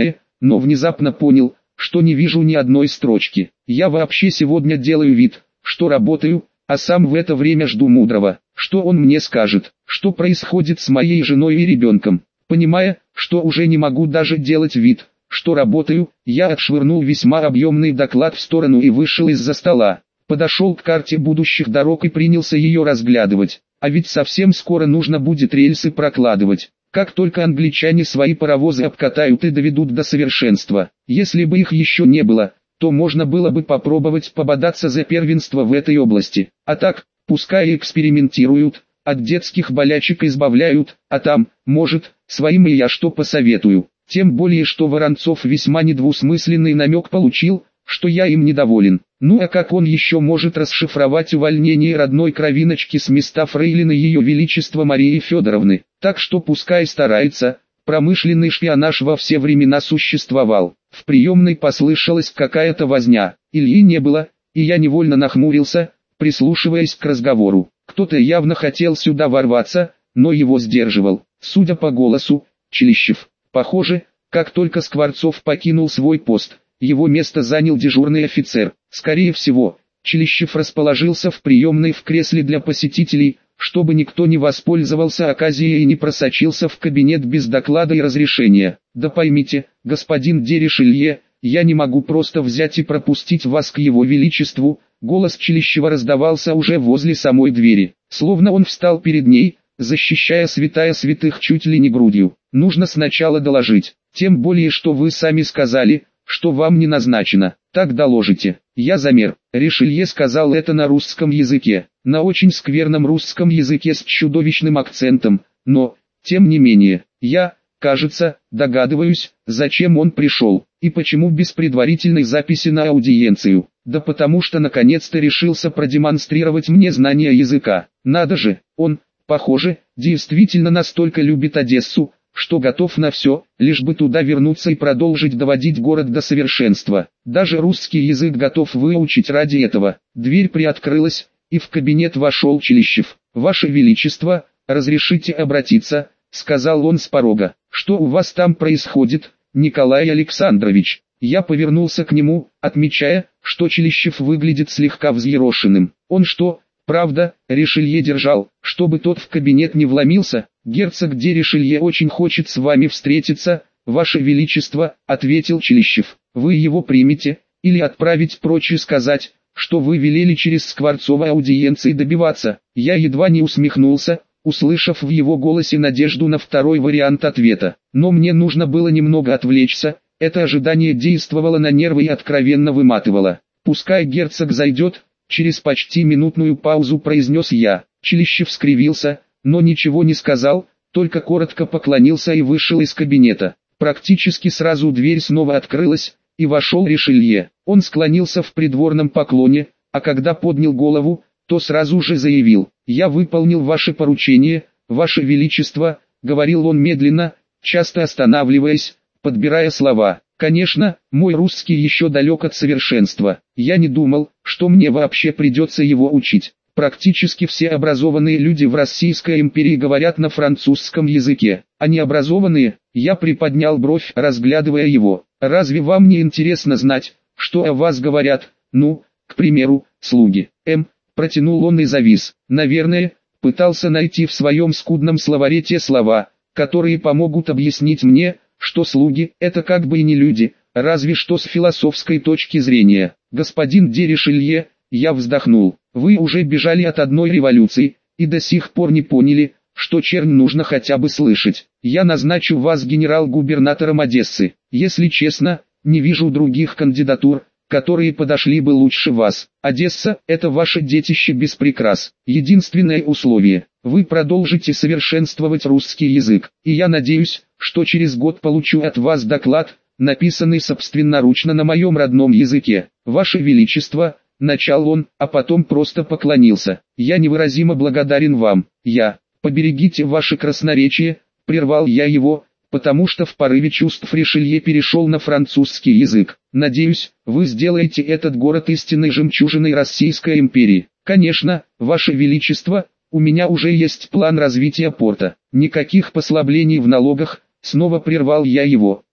но внезапно понял, что не вижу ни одной строчки. Я вообще сегодня делаю вид, что работаю, а сам в это время жду мудрого, что он мне скажет, что происходит с моей женой и ребенком. Понимая, что уже не могу даже делать вид, что работаю, я отшвырнул весьма объемный доклад в сторону и вышел из-за стола. Подошел к карте будущих дорог и принялся ее разглядывать. А ведь совсем скоро нужно будет рельсы прокладывать. Как только англичане свои паровозы обкатают и доведут до совершенства. Если бы их еще не было, то можно было бы попробовать пободаться за первенство в этой области. А так, пускай экспериментируют, от детских болячек избавляют, а там, может, своим и я что посоветую. Тем более, что Воронцов весьма недвусмысленный намек получил, что я им недоволен. Ну а как он еще может расшифровать увольнение родной кровиночки с места фрейлины Ее Величества Марии Федоровны? Так что пускай старается, промышленный шпионаж во все времена существовал. В приемной послышалась какая-то возня, Ильи не было, и я невольно нахмурился, прислушиваясь к разговору. Кто-то явно хотел сюда ворваться, но его сдерживал, судя по голосу, Челищев. Похоже, как только Скворцов покинул свой пост, его место занял дежурный офицер. Скорее всего, Челищев расположился в приемной в кресле для посетителей, чтобы никто не воспользовался оказией и не просочился в кабинет без доклада и разрешения. Да поймите, господин де Ришелье, я не могу просто взять и пропустить вас к его величеству. Голос Челищева раздавался уже возле самой двери, словно он встал перед ней, защищая святая святых чуть ли не грудью. Нужно сначала доложить, тем более что вы сами сказали, что вам не назначено. Так доложите. Я замер. Ришелье сказал это на русском языке, на очень скверном русском языке с чудовищным акцентом, но, тем не менее, я, кажется, догадываюсь, зачем он пришел, и почему без предварительной записи на аудиенцию. Да потому что наконец-то решился продемонстрировать мне знание языка. Надо же, он, похоже, действительно настолько любит Одессу, что готов на все, лишь бы туда вернуться и продолжить доводить город до совершенства. Даже русский язык готов выучить ради этого. Дверь приоткрылась, и в кабинет вошел Челищев. «Ваше Величество, разрешите обратиться», — сказал он с порога. «Что у вас там происходит, Николай Александрович?» Я повернулся к нему, отмечая, что Челищев выглядит слегка взъерошенным. Он что, правда, Ришелье держал, чтобы тот в кабинет не вломился? «Герцог де Ришелье очень хочет с вами встретиться, ваше величество», — ответил Челищев. «Вы его примете, или отправить прочь и сказать, что вы велели через Скворцова аудиенции добиваться?» Я едва не усмехнулся, услышав в его голосе надежду на второй вариант ответа. Но мне нужно было немного отвлечься, это ожидание действовало на нервы и откровенно выматывало. «Пускай герцог зайдет», — через почти минутную паузу произнес я. Челищев скривился, но ничего не сказал, только коротко поклонился и вышел из кабинета. Практически сразу дверь снова открылась, и вошел Ришелье. Он склонился в придворном поклоне, а когда поднял голову, то сразу же заявил: «Я выполнил ваше поручение, ваше величество», — говорил он медленно, часто останавливаясь, подбирая слова. «Конечно, мой русский еще далек от совершенства. Я не думал, что мне вообще придется его учить. Практически все образованные люди в Российской империи говорят на французском языке, а необразованные...» Я приподнял бровь, разглядывая его. «Разве вам не интересно знать, что о вас говорят, ну, к примеру, слуги?» М. Протянул он и завис. Наверное, пытался найти в своем скудном словаре те слова, которые помогут объяснить мне, что слуги — это как бы и не люди, разве что с философской точки зрения. «Господин де Ришелье», я вздохнул, «вы уже бежали от одной революции, и до сих пор не поняли, что чернь нужно хотя бы слышать. Я назначу вас генерал-губернатором Одессы. Если честно, не вижу других кандидатур, которые подошли бы лучше вас. Одесса – это ваше детище без прикрас. Единственное условие – вы продолжите совершенствовать русский язык. И я надеюсь, что через год получу от вас доклад, написанный собственноручно на моем родном языке. Ваше Величество», – начал он, а потом просто поклонился. «Я невыразимо благодарен вам. Я... Поберегите ваше красноречие», – прервал я его, потому что в порыве чувств Ришелье перешел на французский язык. «Надеюсь, вы сделаете этот город истинной жемчужиной Российской империи». «Конечно, ваше величество, у меня уже есть план развития порта. Никаких послаблений в налогах», – снова прервал я его.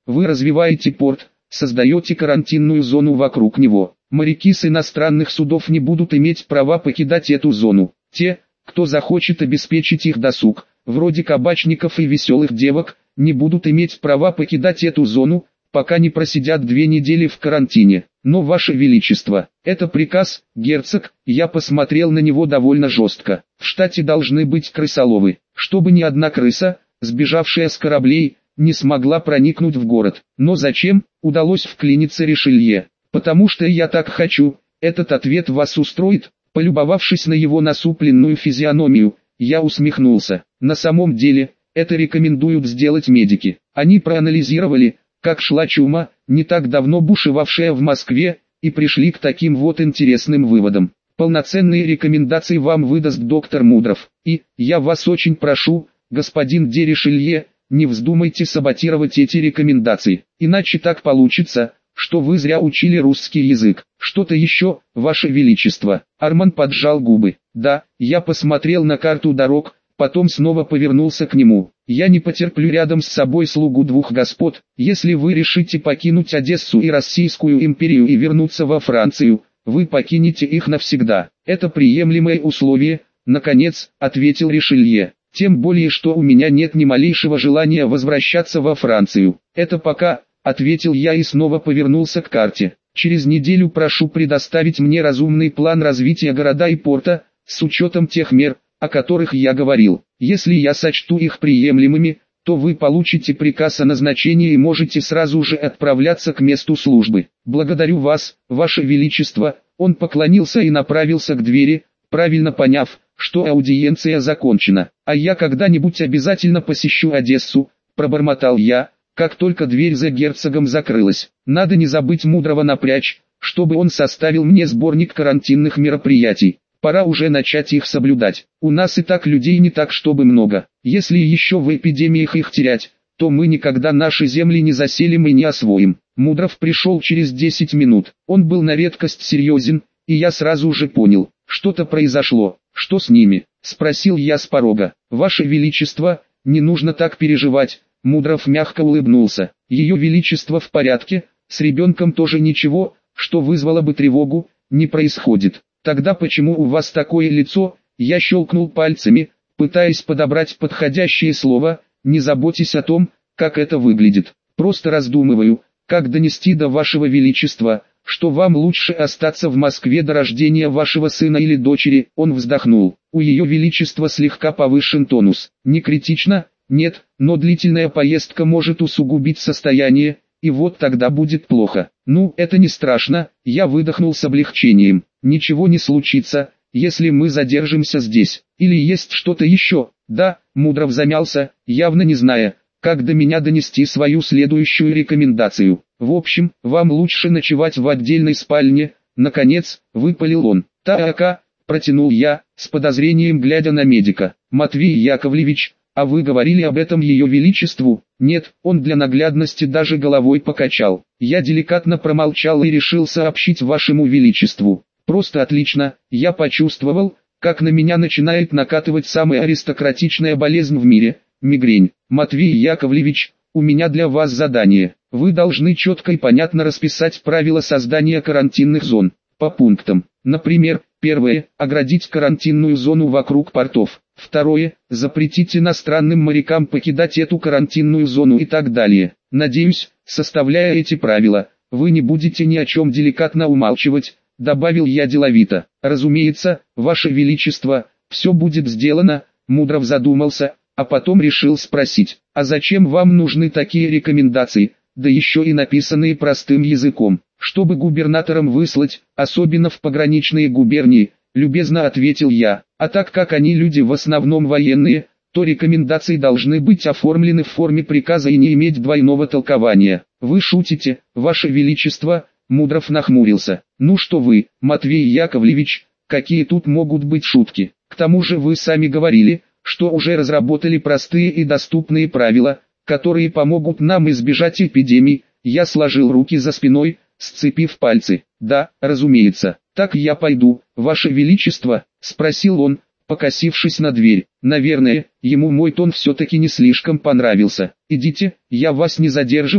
вы развиваете порт, создаете карантинную зону вокруг него. Моряки с иностранных судов не будут иметь права покидать эту зону. Те, кто захочет обеспечить их досуг, вроде кабачников и веселых девок, не будут иметь права покидать эту зону, пока не просидят две недели в карантине. Но, Ваше Величество, это приказ, герцог, я посмотрел на него довольно жестко. В штате должны быть крысоловы, чтобы ни одна крыса, сбежавшая с кораблей, не смогла проникнуть в город. Но зачем, удалось вклиниться Ришелье? Потому что я так хочу. Этот ответ вас устроит? Полюбовавшись на его насупленную физиономию, я усмехнулся. На самом деле, это рекомендуют сделать медики. Они проанализировали, как шла чума, не так давно бушевавшая в Москве, и пришли к таким вот интересным выводам. Полноценные рекомендации вам выдаст доктор Мудров. И, я вас очень прошу, господин де Ришелье, не вздумайте саботировать эти рекомендации, иначе так получится, что вы зря учили русский язык. Что-то еще, Ваше Величество. Арман поджал губы. Да, я посмотрел на карту дорог, потом снова повернулся к нему. Я не потерплю рядом с собой слугу двух господ. Если вы решите покинуть Одессу и Российскую империю и вернуться во Францию, вы покинете их навсегда. Это приемлемое условие, наконец, ответил Ришелье. Тем более, что у меня нет ни малейшего желания возвращаться во Францию. Это пока, ответил я и снова повернулся к карте. Через неделю прошу предоставить мне разумный план развития города и порта, с учетом тех мер, о которых я говорил. Если я сочту их приемлемыми, то вы получите приказ о назначении и можете сразу же отправляться к месту службы. Благодарю вас, Ваше Величество. Он поклонился и направился к двери, правильно поняв, что аудиенция закончена. А я когда-нибудь обязательно посещу Одессу, пробормотал я, как только дверь за герцогом закрылась. Надо не забыть Мудрого напрячь, чтобы он составил мне сборник карантинных мероприятий. Пора уже начать их соблюдать. У нас и так людей не так чтобы много. Если еще в эпидемиях их терять, то мы никогда наши земли не заселим и не освоим. Мудров пришел через десять минут. Он был на редкость серьезен, и я сразу же понял, что-то произошло. Что с ними? Спросил я с порога. Ваше Величество, не нужно так переживать. Мудров мягко улыбнулся. Ее Величество в порядке, с ребенком тоже ничего, что вызвало бы тревогу, не происходит. Тогда почему у вас такое лицо? Я щелкнул пальцами, пытаясь подобрать подходящее слово. Не заботьтесь о том, как это выглядит. Просто раздумываю, как донести до Вашего Величества, что вам лучше остаться в Москве до рождения вашего сына или дочери. Он вздохнул. У Ее Величества слегка повышен тонус. Не критично, нет, но длительная поездка может усугубить состояние, и вот тогда будет плохо. Ну, это не страшно, я выдохнул с облегчением. Ничего не случится, если мы задержимся здесь. Или есть что-то еще? Да, Мудров замялся, явно не зная, как до меня донести свою следующую рекомендацию. В общем, вам лучше ночевать в отдельной спальне, наконец, выпалил он. Так, протянул я, с подозрением глядя на медика. Матвей Яковлевич, а вы говорили об этом Ее Величеству? Нет, он для наглядности даже головой покачал. Я деликатно промолчал и решил сообщить Вашему Величеству. Просто отлично, я почувствовал, как на меня начинает накатывать самая аристократичная болезнь в мире – мигрень. Матвей Яковлевич, у меня для вас задание. Вы должны четко и понятно расписать правила создания карантинных зон, по пунктам. Например, первое – оградить карантинную зону вокруг портов. Второе – запретить иностранным морякам покидать эту карантинную зону и так далее. Надеюсь, составляя эти правила, вы не будете ни о чем деликатно умалчивать, добавил я деловито. Разумеется, Ваше Величество, все будет сделано. Мудров задумался, а потом решил спросить, а зачем вам нужны такие рекомендации, да еще и написанные простым языком? Чтобы губернаторам выслать, особенно в пограничные губернии, любезно ответил я. А так как они люди в основном военные, то рекомендации должны быть оформлены в форме приказа и не иметь двойного толкования. Вы шутите, Ваше Величество? Мудров нахмурился. Ну что вы, Матвей Яковлевич, какие тут могут быть шутки? К тому же вы сами говорили, что уже разработали простые и доступные правила, которые помогут нам избежать эпидемий. Я сложил руки за спиной, сцепив пальцы. Да, разумеется. Так я пойду, Ваше Величество? Спросил он, покосившись на дверь. Наверное, ему мой тон все-таки не слишком понравился. Идите, я вас не задерживаю.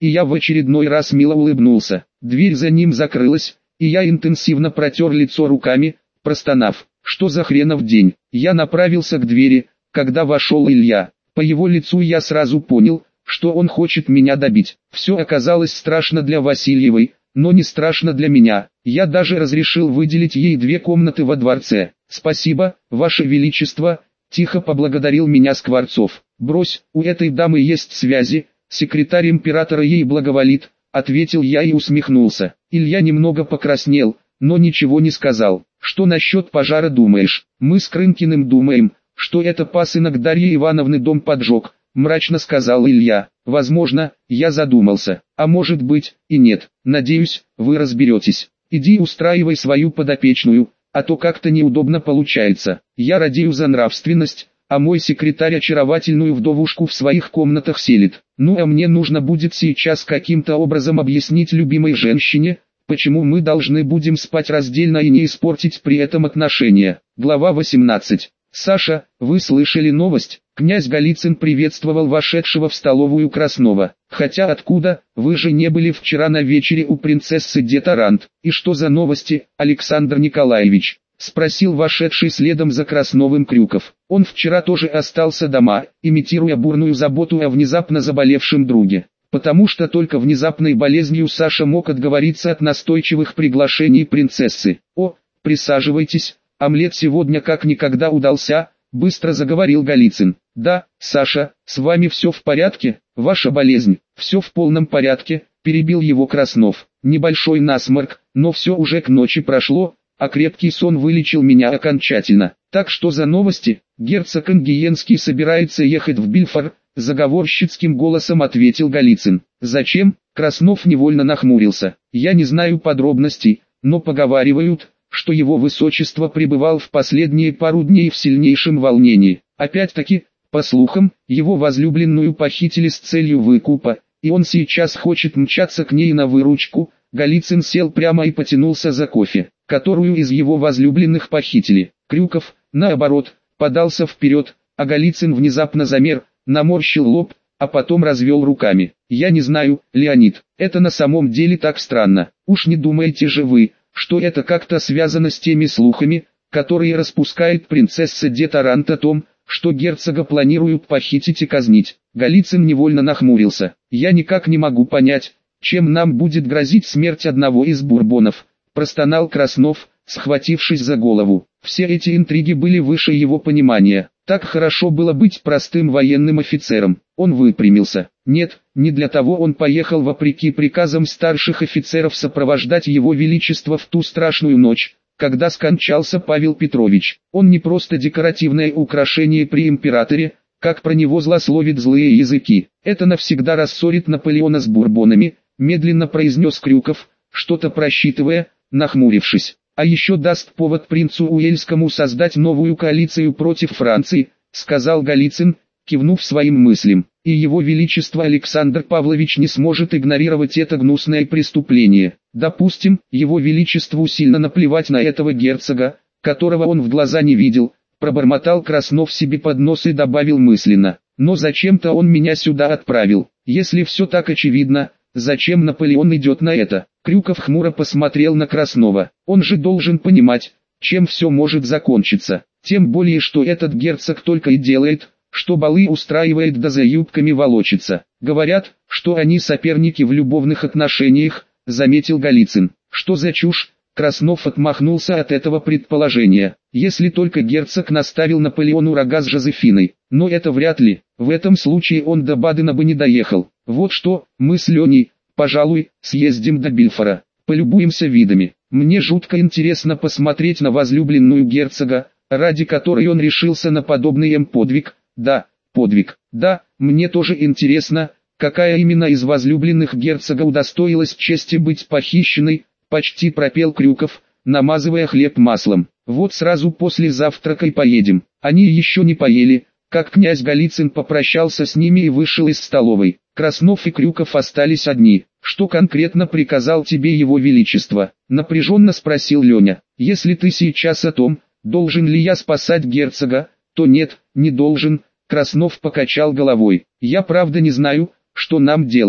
и я в очередной раз мило улыбнулся. Дверь за ним закрылась, и я интенсивно протер лицо руками, простонав: «Что за хренов день?» Я направился к двери, когда вошел Илья. По его лицу я сразу понял, что он хочет меня добить. Все оказалось страшно для Васильевой, но не страшно для меня. Я даже разрешил выделить ей две комнаты во дворце. «Спасибо, Ваше Величество», — тихо поблагодарил меня Скворцов. «Брось, у этой дамы есть связи, секретарь императора ей благоволит», — ответил я и усмехнулся. Илья немного покраснел, но ничего не сказал. «Что насчет пожара думаешь?» «Мы с Крынкиным думаем, что это пасынок Дарьи Ивановны дом поджег», — мрачно сказал Илья. «Возможно, я задумался, а может быть, и нет. Надеюсь, вы разберетесь. Иди устраивай свою подопечную, а то как-то неудобно получается. Я радею за нравственность, а мой секретарь очаровательную вдовушку в своих комнатах селит. Ну а мне нужно будет сейчас каким-то образом объяснить любимой женщине, почему мы должны будем спать раздельно и не испортить при этом отношения». Глава восемнадцать. «Саша, вы слышали новость?» Князь Голицын приветствовал вошедшего в столовую Краснова. «Хотя откуда, вы же не были вчера на вечере у принцессы де Тарант». «И что за новости, Александр Николаевич?» — спросил вошедший следом за Красновым Крюков. Он вчера тоже остался дома, имитируя бурную заботу о внезапно заболевшем друге. Потому что только внезапной болезнью Саша мог отговориться от настойчивых приглашений принцессы. «О, присаживайтесь, омлет сегодня как никогда удался», — быстро заговорил Голицын. «Да, Саша, с вами все в порядке? Ваша болезнь?» «Все в полном порядке», — перебил его Краснов. «Небольшой насморк, но все уже к ночи прошло, а крепкий сон вылечил меня окончательно». «Так что за новости?» «Герцог Ангиенский собирается ехать в Бильфор», — заговорщицким голосом ответил Голицын. «Зачем?» — Краснов невольно нахмурился. «Я не знаю подробностей, но поговаривают, что его высочество пребывал в последние пару дней в сильнейшем волнении. Опять-таки, по слухам, его возлюбленную похитили с целью выкупа, и он сейчас хочет мчаться к ней на выручку». Голицын сел прямо и потянулся за кофе, которую из его возлюбленных похитили. Крюков, наоборот, подался вперед, а Голицын внезапно замер, наморщил лоб, а потом развел руками. «Я не знаю, Леонид, это на самом деле так странно. Уж не думаете же вы, что это как-то связано с теми слухами, которые распускает принцесса де Тарант о том, что герцога планируют похитить и казнить?» Голицын невольно нахмурился. «Я никак не могу понять, чем нам будет грозить смерть одного из бурбонов», — простонал Краснов, схватившись за голову. Все эти интриги были выше его понимания. Так хорошо было быть простым военным офицером. Он выпрямился. Нет, не для того он поехал вопреки приказам старших офицеров сопровождать его величество в ту страшную ночь, когда скончался Павел Петрович. Он не просто декоративное украшение при императоре, как про него злословят злые языки. Это навсегда рассорит Наполеона с бурбонами, медленно произнес Крюков, что-то просчитывая, нахмурившись. «А еще даст повод принцу Уэльскому создать новую коалицию против Франции», сказал Голицын, кивнув своим мыслям. «И его величество Александр Павлович не сможет игнорировать это гнусное преступление. Допустим, его величеству сильно наплевать на этого герцога, которого он в глаза не видел», пробормотал Краснов себе под нос и добавил мысленно. «Но зачем-то он меня сюда отправил. Если все так очевидно, зачем Наполеон идет на это?» Крюков хмуро посмотрел на Краснова. «Он же должен понимать, чем все может закончиться. Тем более, что этот герцог только и делает, что балы устраивает да за юбками волочится. Говорят, что они соперники в любовных отношениях», заметил Голицын. «Что за чушь?» Краснов отмахнулся от этого предположения. «Если только герцог наставил Наполеону рога с Жозефиной. Но это вряд ли. В этом случае он до Бадена бы не доехал. Вот что, мы с Леней, пожалуй, съездим до Бильфора, полюбуемся видами. Мне жутко интересно посмотреть на возлюбленную герцога, ради которой он решился на подобный подвиг. Да, подвиг. Да, мне тоже интересно, какая именно из возлюбленных герцога удостоилась чести быть похищенной», почти пропел Крюков, намазывая хлеб маслом. «Вот сразу после завтрака и поедем». Они еще не поели, как князь Голицын попрощался с ними и вышел из столовой. Краснов и Крюков остались одни. «Что конкретно приказал тебе его величество?» — напряженно спросил Леня. «Если ты сейчас о том, должен ли я спасать герцога, то нет, не должен», — Краснов покачал головой. «Я правда не знаю, что нам делать.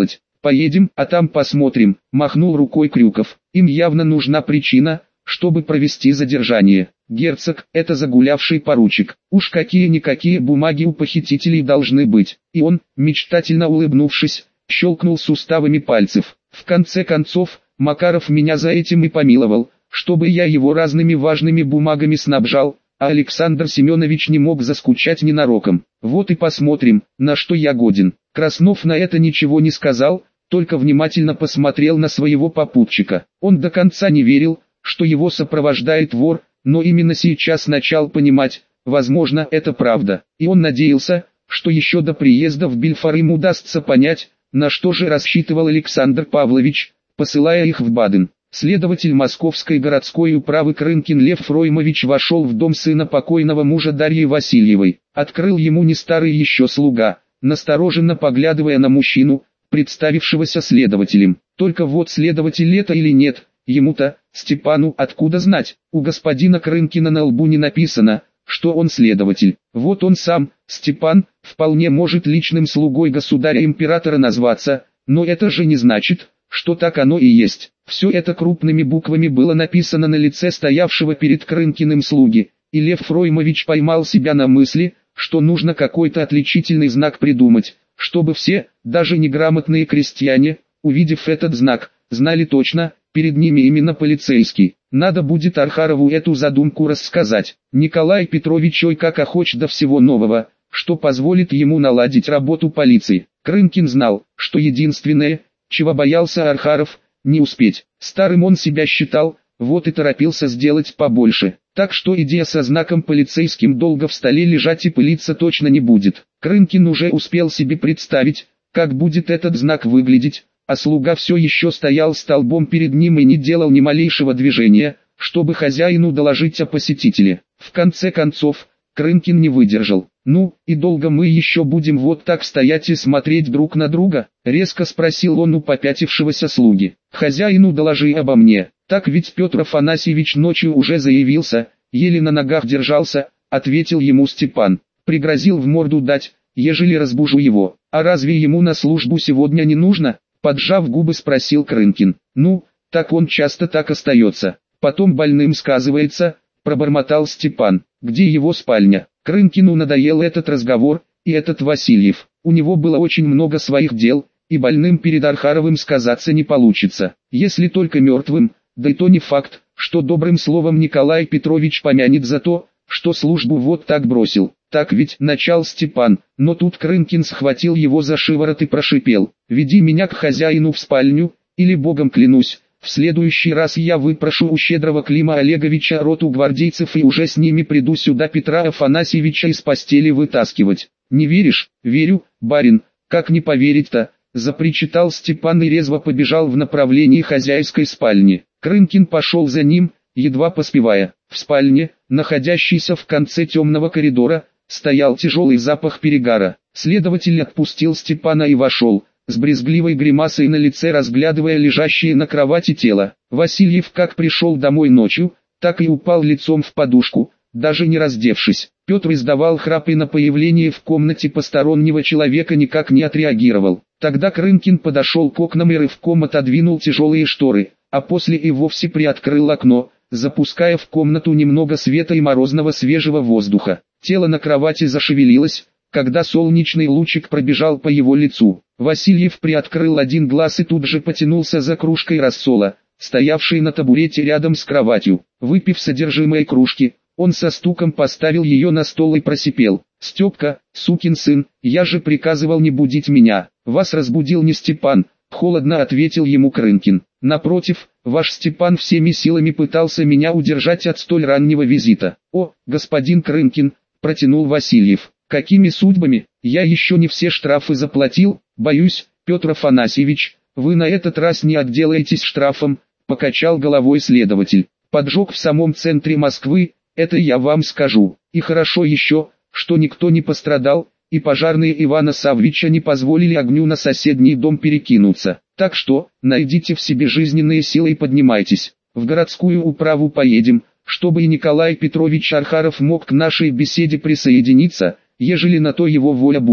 Поедем, а там посмотрим, махнул рукой Крюков. Им явно нужна причина, чтобы провести задержание. Герцог – это загулявший поручик. Уж какие-никакие бумаги у похитителей должны быть. И он, мечтательно улыбнувшись, щелкнул суставами пальцев. В конце концов, Макаров меня за этим и помиловал, чтобы я его разными важными бумагами снабжал, а Александр Семенович не мог заскучать ненароком. Вот и посмотрим, на что я годен. Краснов на это ничего не сказал, только внимательно посмотрел на своего попутчика. Он до конца не верил, что его сопровождает вор, но именно сейчас начал понимать, возможно, это правда. И он надеялся, что еще до приезда в Бельфор им удастся понять, на что же рассчитывал Александр Павлович, посылая их в Баден. Следователь Московской городской управы Крынкин Лев Фроймович вошел в дом сына покойного мужа Дарьи Васильевой. Открыл ему не старый еще слуга, настороженно поглядывая на мужчину, представившегося следователем. Только вот следователь это или нет, ему-то, Степану, откуда знать? У господина Крынкина на лбу не написано, что он следователь. Вот он сам, Степан, вполне может личным слугой государя-императора назваться, но это же не значит, что так оно и есть. Все это крупными буквами было написано на лице стоявшего перед Крынкиным слуги, и Лев Фроймович поймал себя на мысли, что нужно какой-то отличительный знак придумать, чтобы все, даже неграмотные крестьяне, увидев этот знак, знали точно, перед ними именно полицейский. Надо будет Архарову эту задумку рассказать. Николай Петрович ой как охоч до всего нового, что позволит ему наладить работу полиции. Крынкин знал, что единственное, чего боялся Архаров, не успеть. Старым он себя считал, вот и торопился сделать побольше. Так что идея со знаком полицейским долго в столе лежать и пылиться точно не будет. Крынкин уже успел себе представить, как будет этот знак выглядеть, а слуга все еще стоял столбом перед ним и не делал ни малейшего движения, чтобы хозяину доложить о посетителе. В конце концов, Крынкин не выдержал. «Ну, и долго мы еще будем вот так стоять и смотреть друг на друга?» — резко спросил он у попятившегося слуги. «Хозяину доложи обо мне. Так ведь Петр Афанасьевич ночью уже заявился, еле на ногах держался», — ответил ему Степан. «Пригрозил в морду дать, ежели разбужу его. А разве ему на службу сегодня не нужно?» — поджав губы спросил Крынкин. «Ну, так он часто так остается. Потом больным сказывается», — пробормотал Степан. «Где его спальня?» Крынкину надоел этот разговор, и этот Васильев. У него было очень много своих дел, и больным перед Архаровым сказаться не получится. Если только мертвым, да и то не факт, что добрым словом Николай Петрович помянет за то, что службу вот так бросил. «Так ведь», — начал Степан, но тут Крынкин схватил его за шиворот и прошипел: «Веди меня к хозяину в спальню, или богом клянусь, в следующий раз я выпрошу у щедрого Клима Олеговича роту гвардейцев и уже с ними приду сюда Петра Афанасьевича из постели вытаскивать». «Не веришь?» «Верю, барин, как не поверить-то?» — запричитал Степан и резво побежал в направлении хозяйской спальни. Крынкин пошел за ним, едва поспевая. В спальне, находящейся в конце темного коридора, стоял тяжелый запах перегара. Следователь отпустил Степана и вошел, с брезгливой гримасой на лице разглядывая лежащее на кровати тело. Васильев как пришел домой ночью, так и упал лицом в подушку, даже не раздевшись. Петр издавал храп и на появление в комнате постороннего человека никак не отреагировал. Тогда Крынкин подошел к окнам и рывком отодвинул тяжелые шторы, а после и вовсе приоткрыл окно, запуская в комнату немного света и морозного свежего воздуха. Тело на кровати зашевелилось, когда солнечный лучик пробежал по его лицу. Васильев приоткрыл один глаз и тут же потянулся за кружкой рассола, стоявшей на табурете рядом с кроватью. Выпив содержимое кружки, он со стуком поставил ее на стол и просипел: «Степка, сукин сын, я же приказывал не будить меня. Вас разбудил не Степан», — холодно ответил ему Крынкин. «Напротив, ваш Степан всеми силами пытался меня удержать от столь раннего визита». «О, господин Крынкин», — протянул Васильев, — «какими судьбами? Я еще не все штрафы заплатил. Боюсь, Петр Афанасьевич, вы на этот раз не отделаетесь штрафом», — покачал головой следователь. «Поджог в самом центре Москвы, это я вам скажу. И хорошо еще, что никто не пострадал, и пожарные Ивана Саввича не позволили огню на соседний дом перекинуться. Так что, найдите в себе жизненные силы и поднимайтесь. В городскую управу поедем, чтобы и Николай Петрович Архаров мог к нашей беседе присоединиться, ежели на то его воля будет».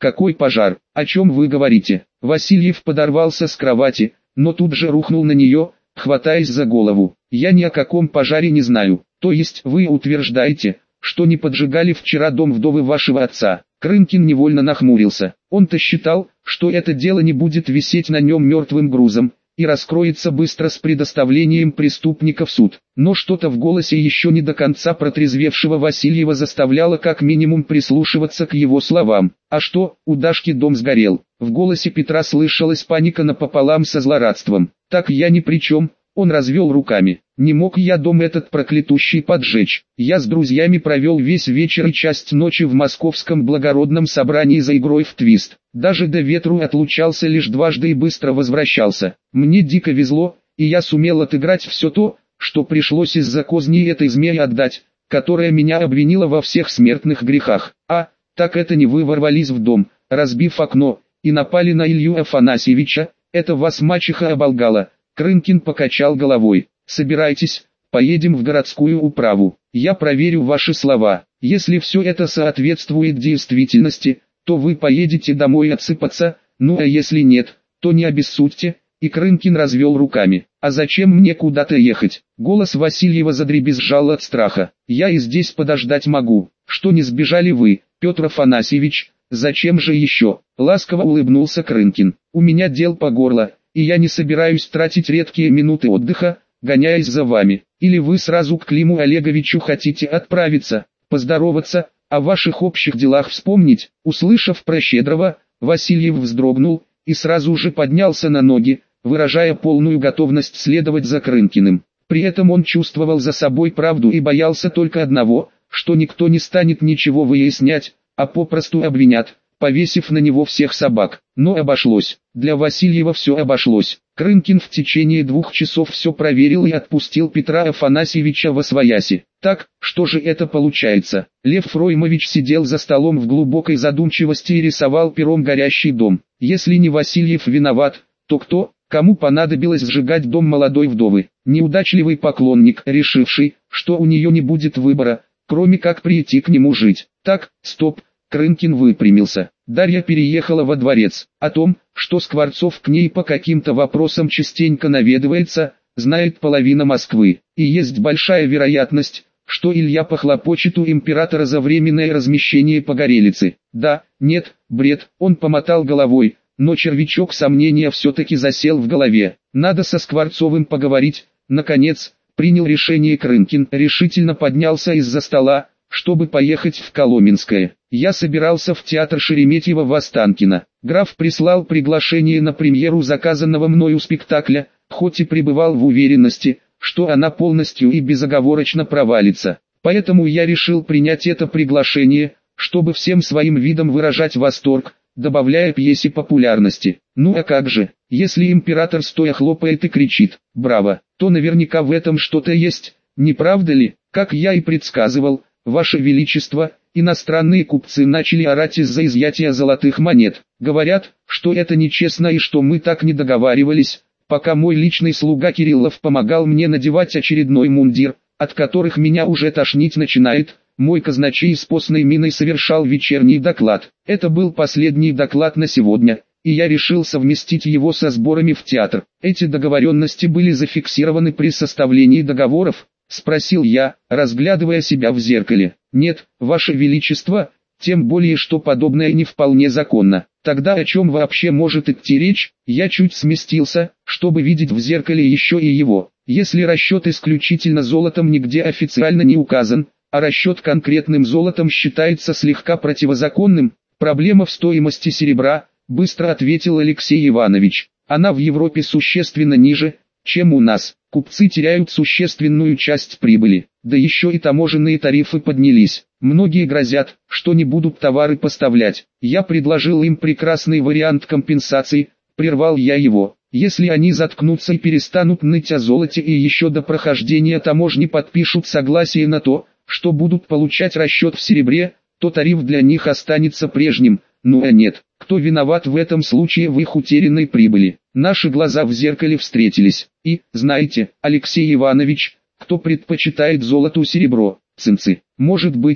Какой пожар? О чем вы говорите? Васильев подорвался с кровати, но тут же рухнул на нее, хватаясь за голову. Я ни о каком пожаре не знаю. То есть вы утверждаете, что не поджигали вчера дом вдовы вашего отца? Крынкин невольно нахмурился. Он-то считал, что это дело не будет висеть на нем мертвым грузом и раскроется быстро с предоставлением преступника в суд. Но что-то в голосе еще не до конца протрезвевшего Васильева заставляло как минимум прислушиваться к его словам. А что, у Дашки дом сгорел? В голосе Петра слышалась паника напополам со злорадством. Так я ни при чем. Он развел руками. Не мог я дом этот проклятущий поджечь. Я с друзьями провел весь вечер и часть ночи в московском благородном собрании за игрой в твист. Даже до ветру отлучался лишь дважды и быстро возвращался. Мне дико везло, и я сумел отыграть все то, что пришлось из-за козни этой змеи отдать, которая меня обвинила во всех смертных грехах. А, так это не вы ворвались в дом, разбив окно, и напали на Илью Афанасьевича, это вас мачеха оболгала. Крынкин покачал головой. «Собирайтесь, поедем в городскую управу. Я проверю ваши слова. Если все это соответствует действительности, то вы поедете домой отсыпаться, ну а если нет, то не обессудьте». И Крынкин развел руками. «А зачем мне куда-то ехать?» Голос Васильева задребезжал от страха. «Я и здесь подождать могу. Что не сбежали вы, Петр Афанасьевич? Зачем же еще?» Ласково улыбнулся Крынкин. «У меня дел по горло, и я не собираюсь тратить редкие минуты отдыха, гоняясь за вами. Или вы сразу к Климу Олеговичу хотите отправиться, поздороваться, о ваших общих делах вспомнить?» Услышав про Щедрого, Васильев вздрогнул и сразу же поднялся на ноги, выражая полную готовность следовать за Крынкиным. При этом он чувствовал за собой правду и боялся только одного, что никто не станет ничего выяснять, а попросту обвинят, повесив на него всех собак. Но обошлось. Для Васильева все обошлось. Крынкин в течение двух часов все проверил и отпустил Петра Афанасьевича восвояси. Так, что же это получается? Лев Фроймович сидел за столом в глубокой задумчивости и рисовал пером горящий дом. Если не Васильев виноват, то кто? Кому понадобилось сжигать дом молодой вдовы? Неудачливый поклонник, решивший, что у нее не будет выбора, кроме как прийти к нему жить. Так, стоп. Крынкин выпрямился. Дарья переехала во дворец. О том, что Скворцов к ней по каким-то вопросам частенько наведывается, знает половина Москвы. И есть большая вероятность, что Илья похлопочет у императора за временное размещение погорелицы. Да, нет, бред, он помотал головой, но червячок сомнения все-таки засел в голове. Надо со Скворцовым поговорить. Наконец, принял решение Крынкин, решительно поднялся из-за стола, чтобы поехать в Коломенское. Я собирался в театр Шереметьева в Останкино. Граф прислал приглашение на премьеру заказанного мною спектакля, хоть и пребывал в уверенности, что она полностью и безоговорочно провалится. Поэтому я решил принять это приглашение, чтобы всем своим видом выражать восторг, добавляя пьесе популярности. Ну а как же, если император стоя хлопает и кричит «Браво!», то наверняка в этом что-то есть, не правда ли? Как я и предсказывал, Ваше Величество, иностранные купцы начали орать из-за изъятия золотых монет. Говорят, что это нечестно и что мы так не договаривались, пока мой личный слуга Кириллов помогал мне надевать очередной мундир, от которых меня уже тошнить начинает. Мой казначей с постной миной совершал вечерний доклад. Это был последний доклад на сегодня, и я решил совместить его со сборами в театр. Эти договоренности были зафиксированы при составлении договоров? Спросил я, разглядывая себя в зеркале. Нет, Ваше Величество, тем более что подобное не вполне законно. Тогда о чем вообще может идти речь? Я чуть сместился, чтобы видеть в зеркале еще и его. Если расчет исключительно золотом нигде официально не указан, а расчет конкретным золотом считается слегка противозаконным, проблема в стоимости серебра, быстро ответил Алексей Иванович. Она в Европе существенно ниже, чем у нас. Купцы теряют существенную часть прибыли, да еще и таможенные тарифы поднялись. Многие грозят, что не будут товары поставлять. Я предложил им прекрасный вариант компенсации, прервал я его. Если они заткнутся и перестанут ныть о золоте и еще до прохождения таможни подпишут согласие на то, что будут получать расчет в серебре, то тариф для них останется прежним. Ну а нет, кто виноват в этом случае в их утерянной прибыли? Наши глаза в зеркале встретились. И, знаете, Алексей Иванович, кто предпочитает золоту серебро? Цинцы. Может быть,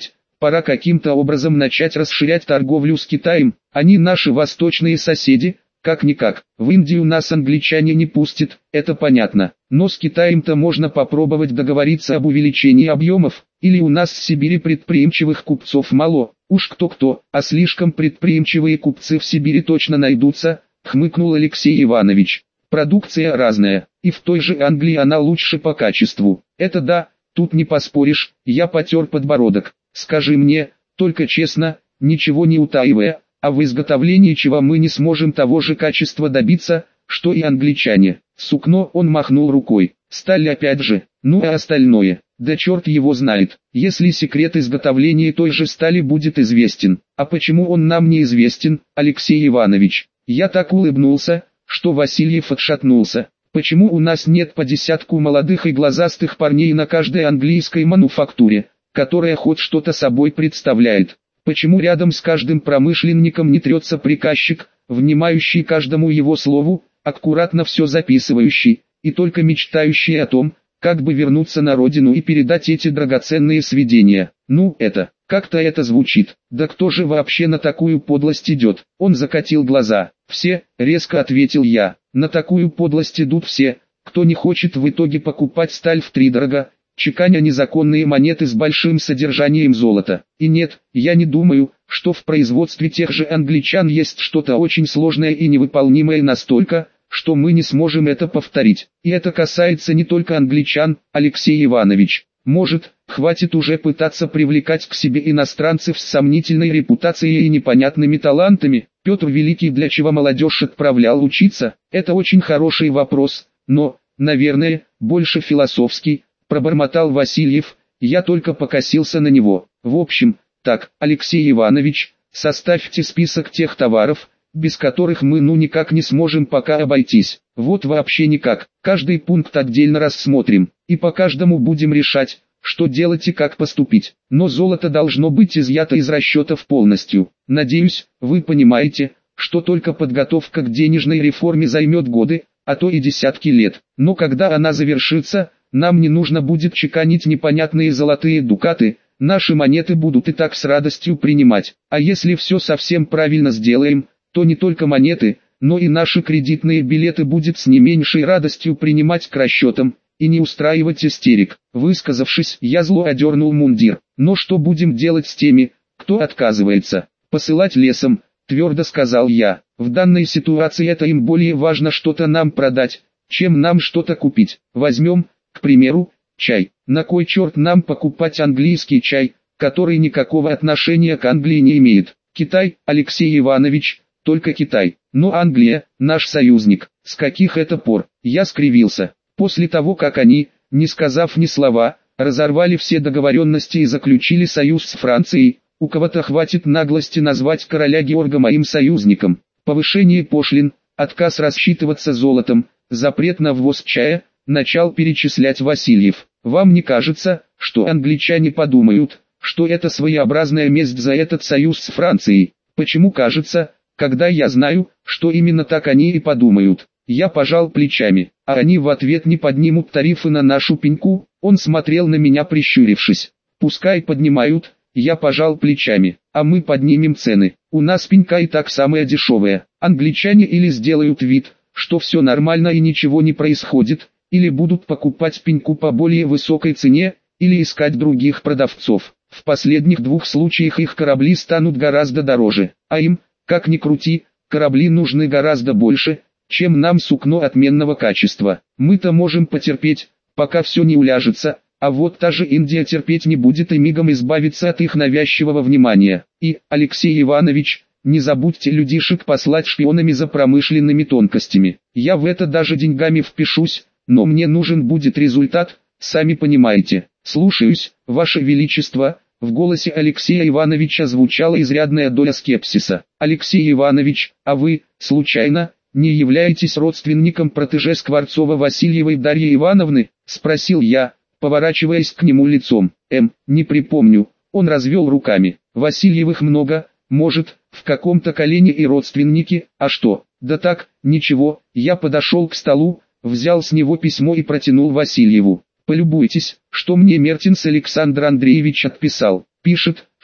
Пора каким-то образом начать расширять торговлю с Китаем, они наши восточные соседи, как-никак. В Индию нас англичане не пустят, это понятно. Но с Китаем-то можно попробовать договориться об увеличении объемов, или у нас в Сибири предприимчивых купцов мало. Уж кто-кто, а слишком предприимчивые купцы в Сибири точно найдутся, хмыкнул Алексей Иванович. Продукция разная, и в той же Англии она лучше по качеству. Это да, тут не поспоришь, я потер подбородок. Скажи мне, только честно, ничего не утаивая, а в изготовлении чего мы не сможем того же качества добиться, что и англичане. Сукно, он махнул рукой. Сталь опять же, ну а остальное, да черт его знает. Если секрет изготовления той же стали будет известен, а почему он нам не известен, Алексей Иванович? Я так улыбнулся, что Васильев отшатнулся. Почему у нас нет по десятку молодых и глазастых парней на каждой английской мануфактуре, которая хоть что-то собой представляет? Почему рядом с каждым промышленником не трется приказчик, внимающий каждому его слову, аккуратно все записывающий, и только мечтающий о том, как бы вернуться на родину и передать эти драгоценные сведения? Ну это, как-то это звучит. Да кто же вообще на такую подлость идет? Он закатил глаза. Все, резко ответил я, на такую подлость идут все, кто не хочет в итоге покупать сталь втридорога, чеканя незаконные монеты с большим содержанием золота. И нет, я не думаю, что в производстве тех же англичан есть что-то очень сложное и невыполнимое настолько, что мы не сможем это повторить. И это касается не только англичан, Алексей Иванович. Может, хватит уже пытаться привлекать к себе иностранцев с сомнительной репутацией и непонятными талантами? Петр Великий для чего молодежь отправлял учиться? Это очень хороший вопрос, но, наверное, больше философский, пробормотал Васильев. Я только покосился на него. В общем, так, Алексей Иванович, составьте список тех товаров, без которых мы ну никак не сможем пока обойтись. Вот вообще никак. Каждый пункт отдельно рассмотрим, и по каждому будем решать, что делать и как поступить. Но золото должно быть изъято из расчетов полностью. Надеюсь, вы понимаете, что только подготовка к денежной реформе займет годы, а то и десятки лет. Но когда она завершится, нам не нужно будет чеканить непонятные золотые дукаты, наши монеты будут и так с радостью принимать. А если все совсем правильно сделаем, то не только монеты, но и наши кредитные билеты будет с не меньшей радостью принимать к расчетам, и не устраивать истерик. Высказавшись, я зло одернул мундир. Но что будем делать с теми, кто отказывается? Посылать лесом, твердо сказал я. В данной ситуации это им более важно что-то нам продать, чем нам что-то купить. Возьмем, к примеру, чай. На кой черт нам покупать английский чай, который никакого отношения к Англии не имеет? Китай, Алексей Иванович, только Китай. Но Англия, наш союзник. С каких это пор? Я скривился. После того, как они, не сказав ни слова, разорвали все договоренности и заключили союз с Францией, у кого-то хватит наглости назвать короля Георга моим союзником. Повышение пошлин, отказ рассчитываться золотом, запрет на ввоз чая, начал перечислять Васильев. Вам не кажется, что англичане подумают, что это своеобразная месть за этот союз с Францией? Почему кажется, когда я знаю, что именно так они и подумают? Я пожал плечами, а они в ответ не поднимут тарифы на нашу пеньку. Он смотрел на меня прищурившись. Пускай поднимают, я пожал плечами, а мы поднимем цены. У нас пенька и так самая дешевая. Англичане или сделают вид, что все нормально и ничего не происходит, или будут покупать пеньку по более высокой цене, или искать других продавцов. В последних двух случаях их корабли станут гораздо дороже, а им, как ни крути, корабли нужны гораздо больше, чем нам сукно отменного качества. Мы-то можем потерпеть, пока все не уляжется, а вот та же Индия терпеть не будет и мигом избавиться от их навязчивого внимания. И, Алексей Иванович, не забудьте людишек послать шпионами за промышленными тонкостями. Я в это даже деньгами впишусь, но мне нужен будет результат, сами понимаете. Слушаюсь, Ваше Величество. В голосе Алексея Ивановича звучала изрядная доля скепсиса. Алексей Иванович, а вы, случайно, не являетесь родственником протеже Скворцова-Васильевой Дарьи Ивановны? Спросил я, поворачиваясь к нему лицом. Эм, не припомню. Он развел руками. Васильевых много, может, в каком-то колене и родственники, а что? Да так, ничего. Я подошел к столу, взял с него письмо и протянул Васильеву. Полюбуйтесь, что мне Мертинс Александр Андреевич отписал. Пишет,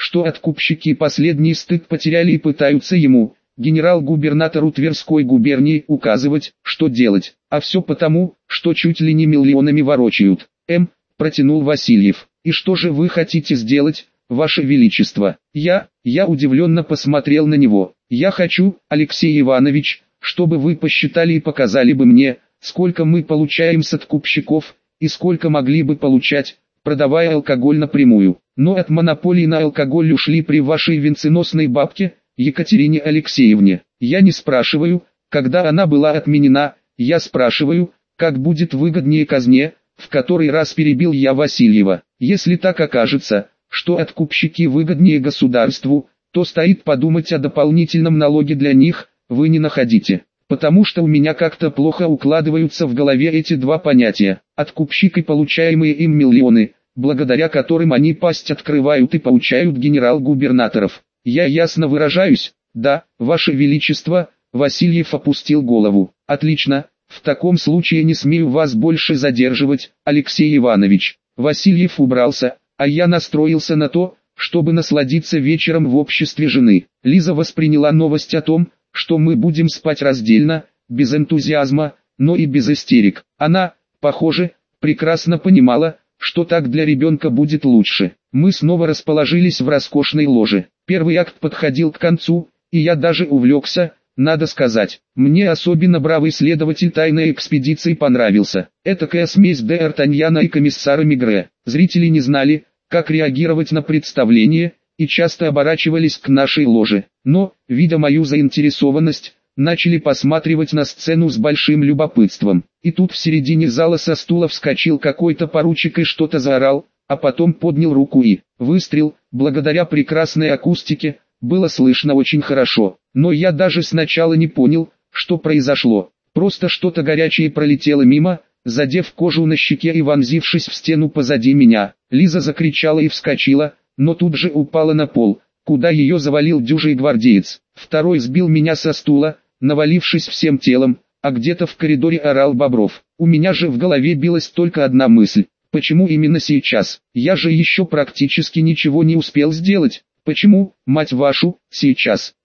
что откупщики последний стыд потеряли и пытаются ему, генерал-губернатору Тверской губернии, указывать, что делать, а все потому, что чуть ли не миллионами ворочают. М. протянул Васильев. И что же вы хотите сделать, Ваше Величество? Я, я удивленно посмотрел на него. Я хочу, Алексей Иванович, чтобы вы посчитали и показали бы мне, сколько мы получаем с откупщиков, и сколько могли бы получать, продавая алкоголь напрямую. Но от монополии на алкоголь ушли при вашей венценосной бабке, Екатерине Алексеевне. Я не спрашиваю, когда она была отменена, я спрашиваю, как будет выгоднее казне, в который раз перебил я Васильева. Если так окажется, что откупщики выгоднее государству, то стоит подумать о дополнительном налоге для них, вы не находите. Потому что у меня как-то плохо укладываются в голове эти два понятия. Откупщик и получаемые им миллионы, благодаря которым они пасть открывают и получают генерал-губернаторов. Я ясно выражаюсь? Да, Ваше Величество. Васильев опустил голову. Отлично, в таком случае не смею вас больше задерживать, Алексей Иванович. Васильев убрался, а я настроился на то, чтобы насладиться вечером в обществе жены. Лиза восприняла новость о том, что мы будем спать раздельно, без энтузиазма, но и без истерик. Она, похоже, прекрасно понимала, что так для ребенка будет лучше. Мы снова расположились в роскошной ложе. Первый акт подходил к концу, и я даже увлекся, надо сказать. Мне особенно бравый следователь тайной экспедиции понравился. Этакая смесь де Артаньяна и комиссара Мегре. Зрители не знали, как реагировать на представление, и часто оборачивались к нашей ложе. Но, видя мою заинтересованность, начали посматривать на сцену с большим любопытством. И тут в середине зала со стула вскочил какой-то поручик и что-то заорал, а потом поднял руку и выстрел. Благодаря прекрасной акустике, было слышно очень хорошо. Но я даже сначала не понял, что произошло. Просто что-то горячее пролетело мимо, задев кожу на щеке и вонзившись в стену позади меня. Лиза закричала и вскочила, но тут же упала на пол, куда ее завалил дюжий гвардеец. Второй сбил меня со стула, навалившись всем телом, а где-то в коридоре орал Бобров. У меня же в голове билась только одна мысль. Почему именно сейчас? Я же еще практически ничего не успел сделать. Почему, мать вашу, сейчас?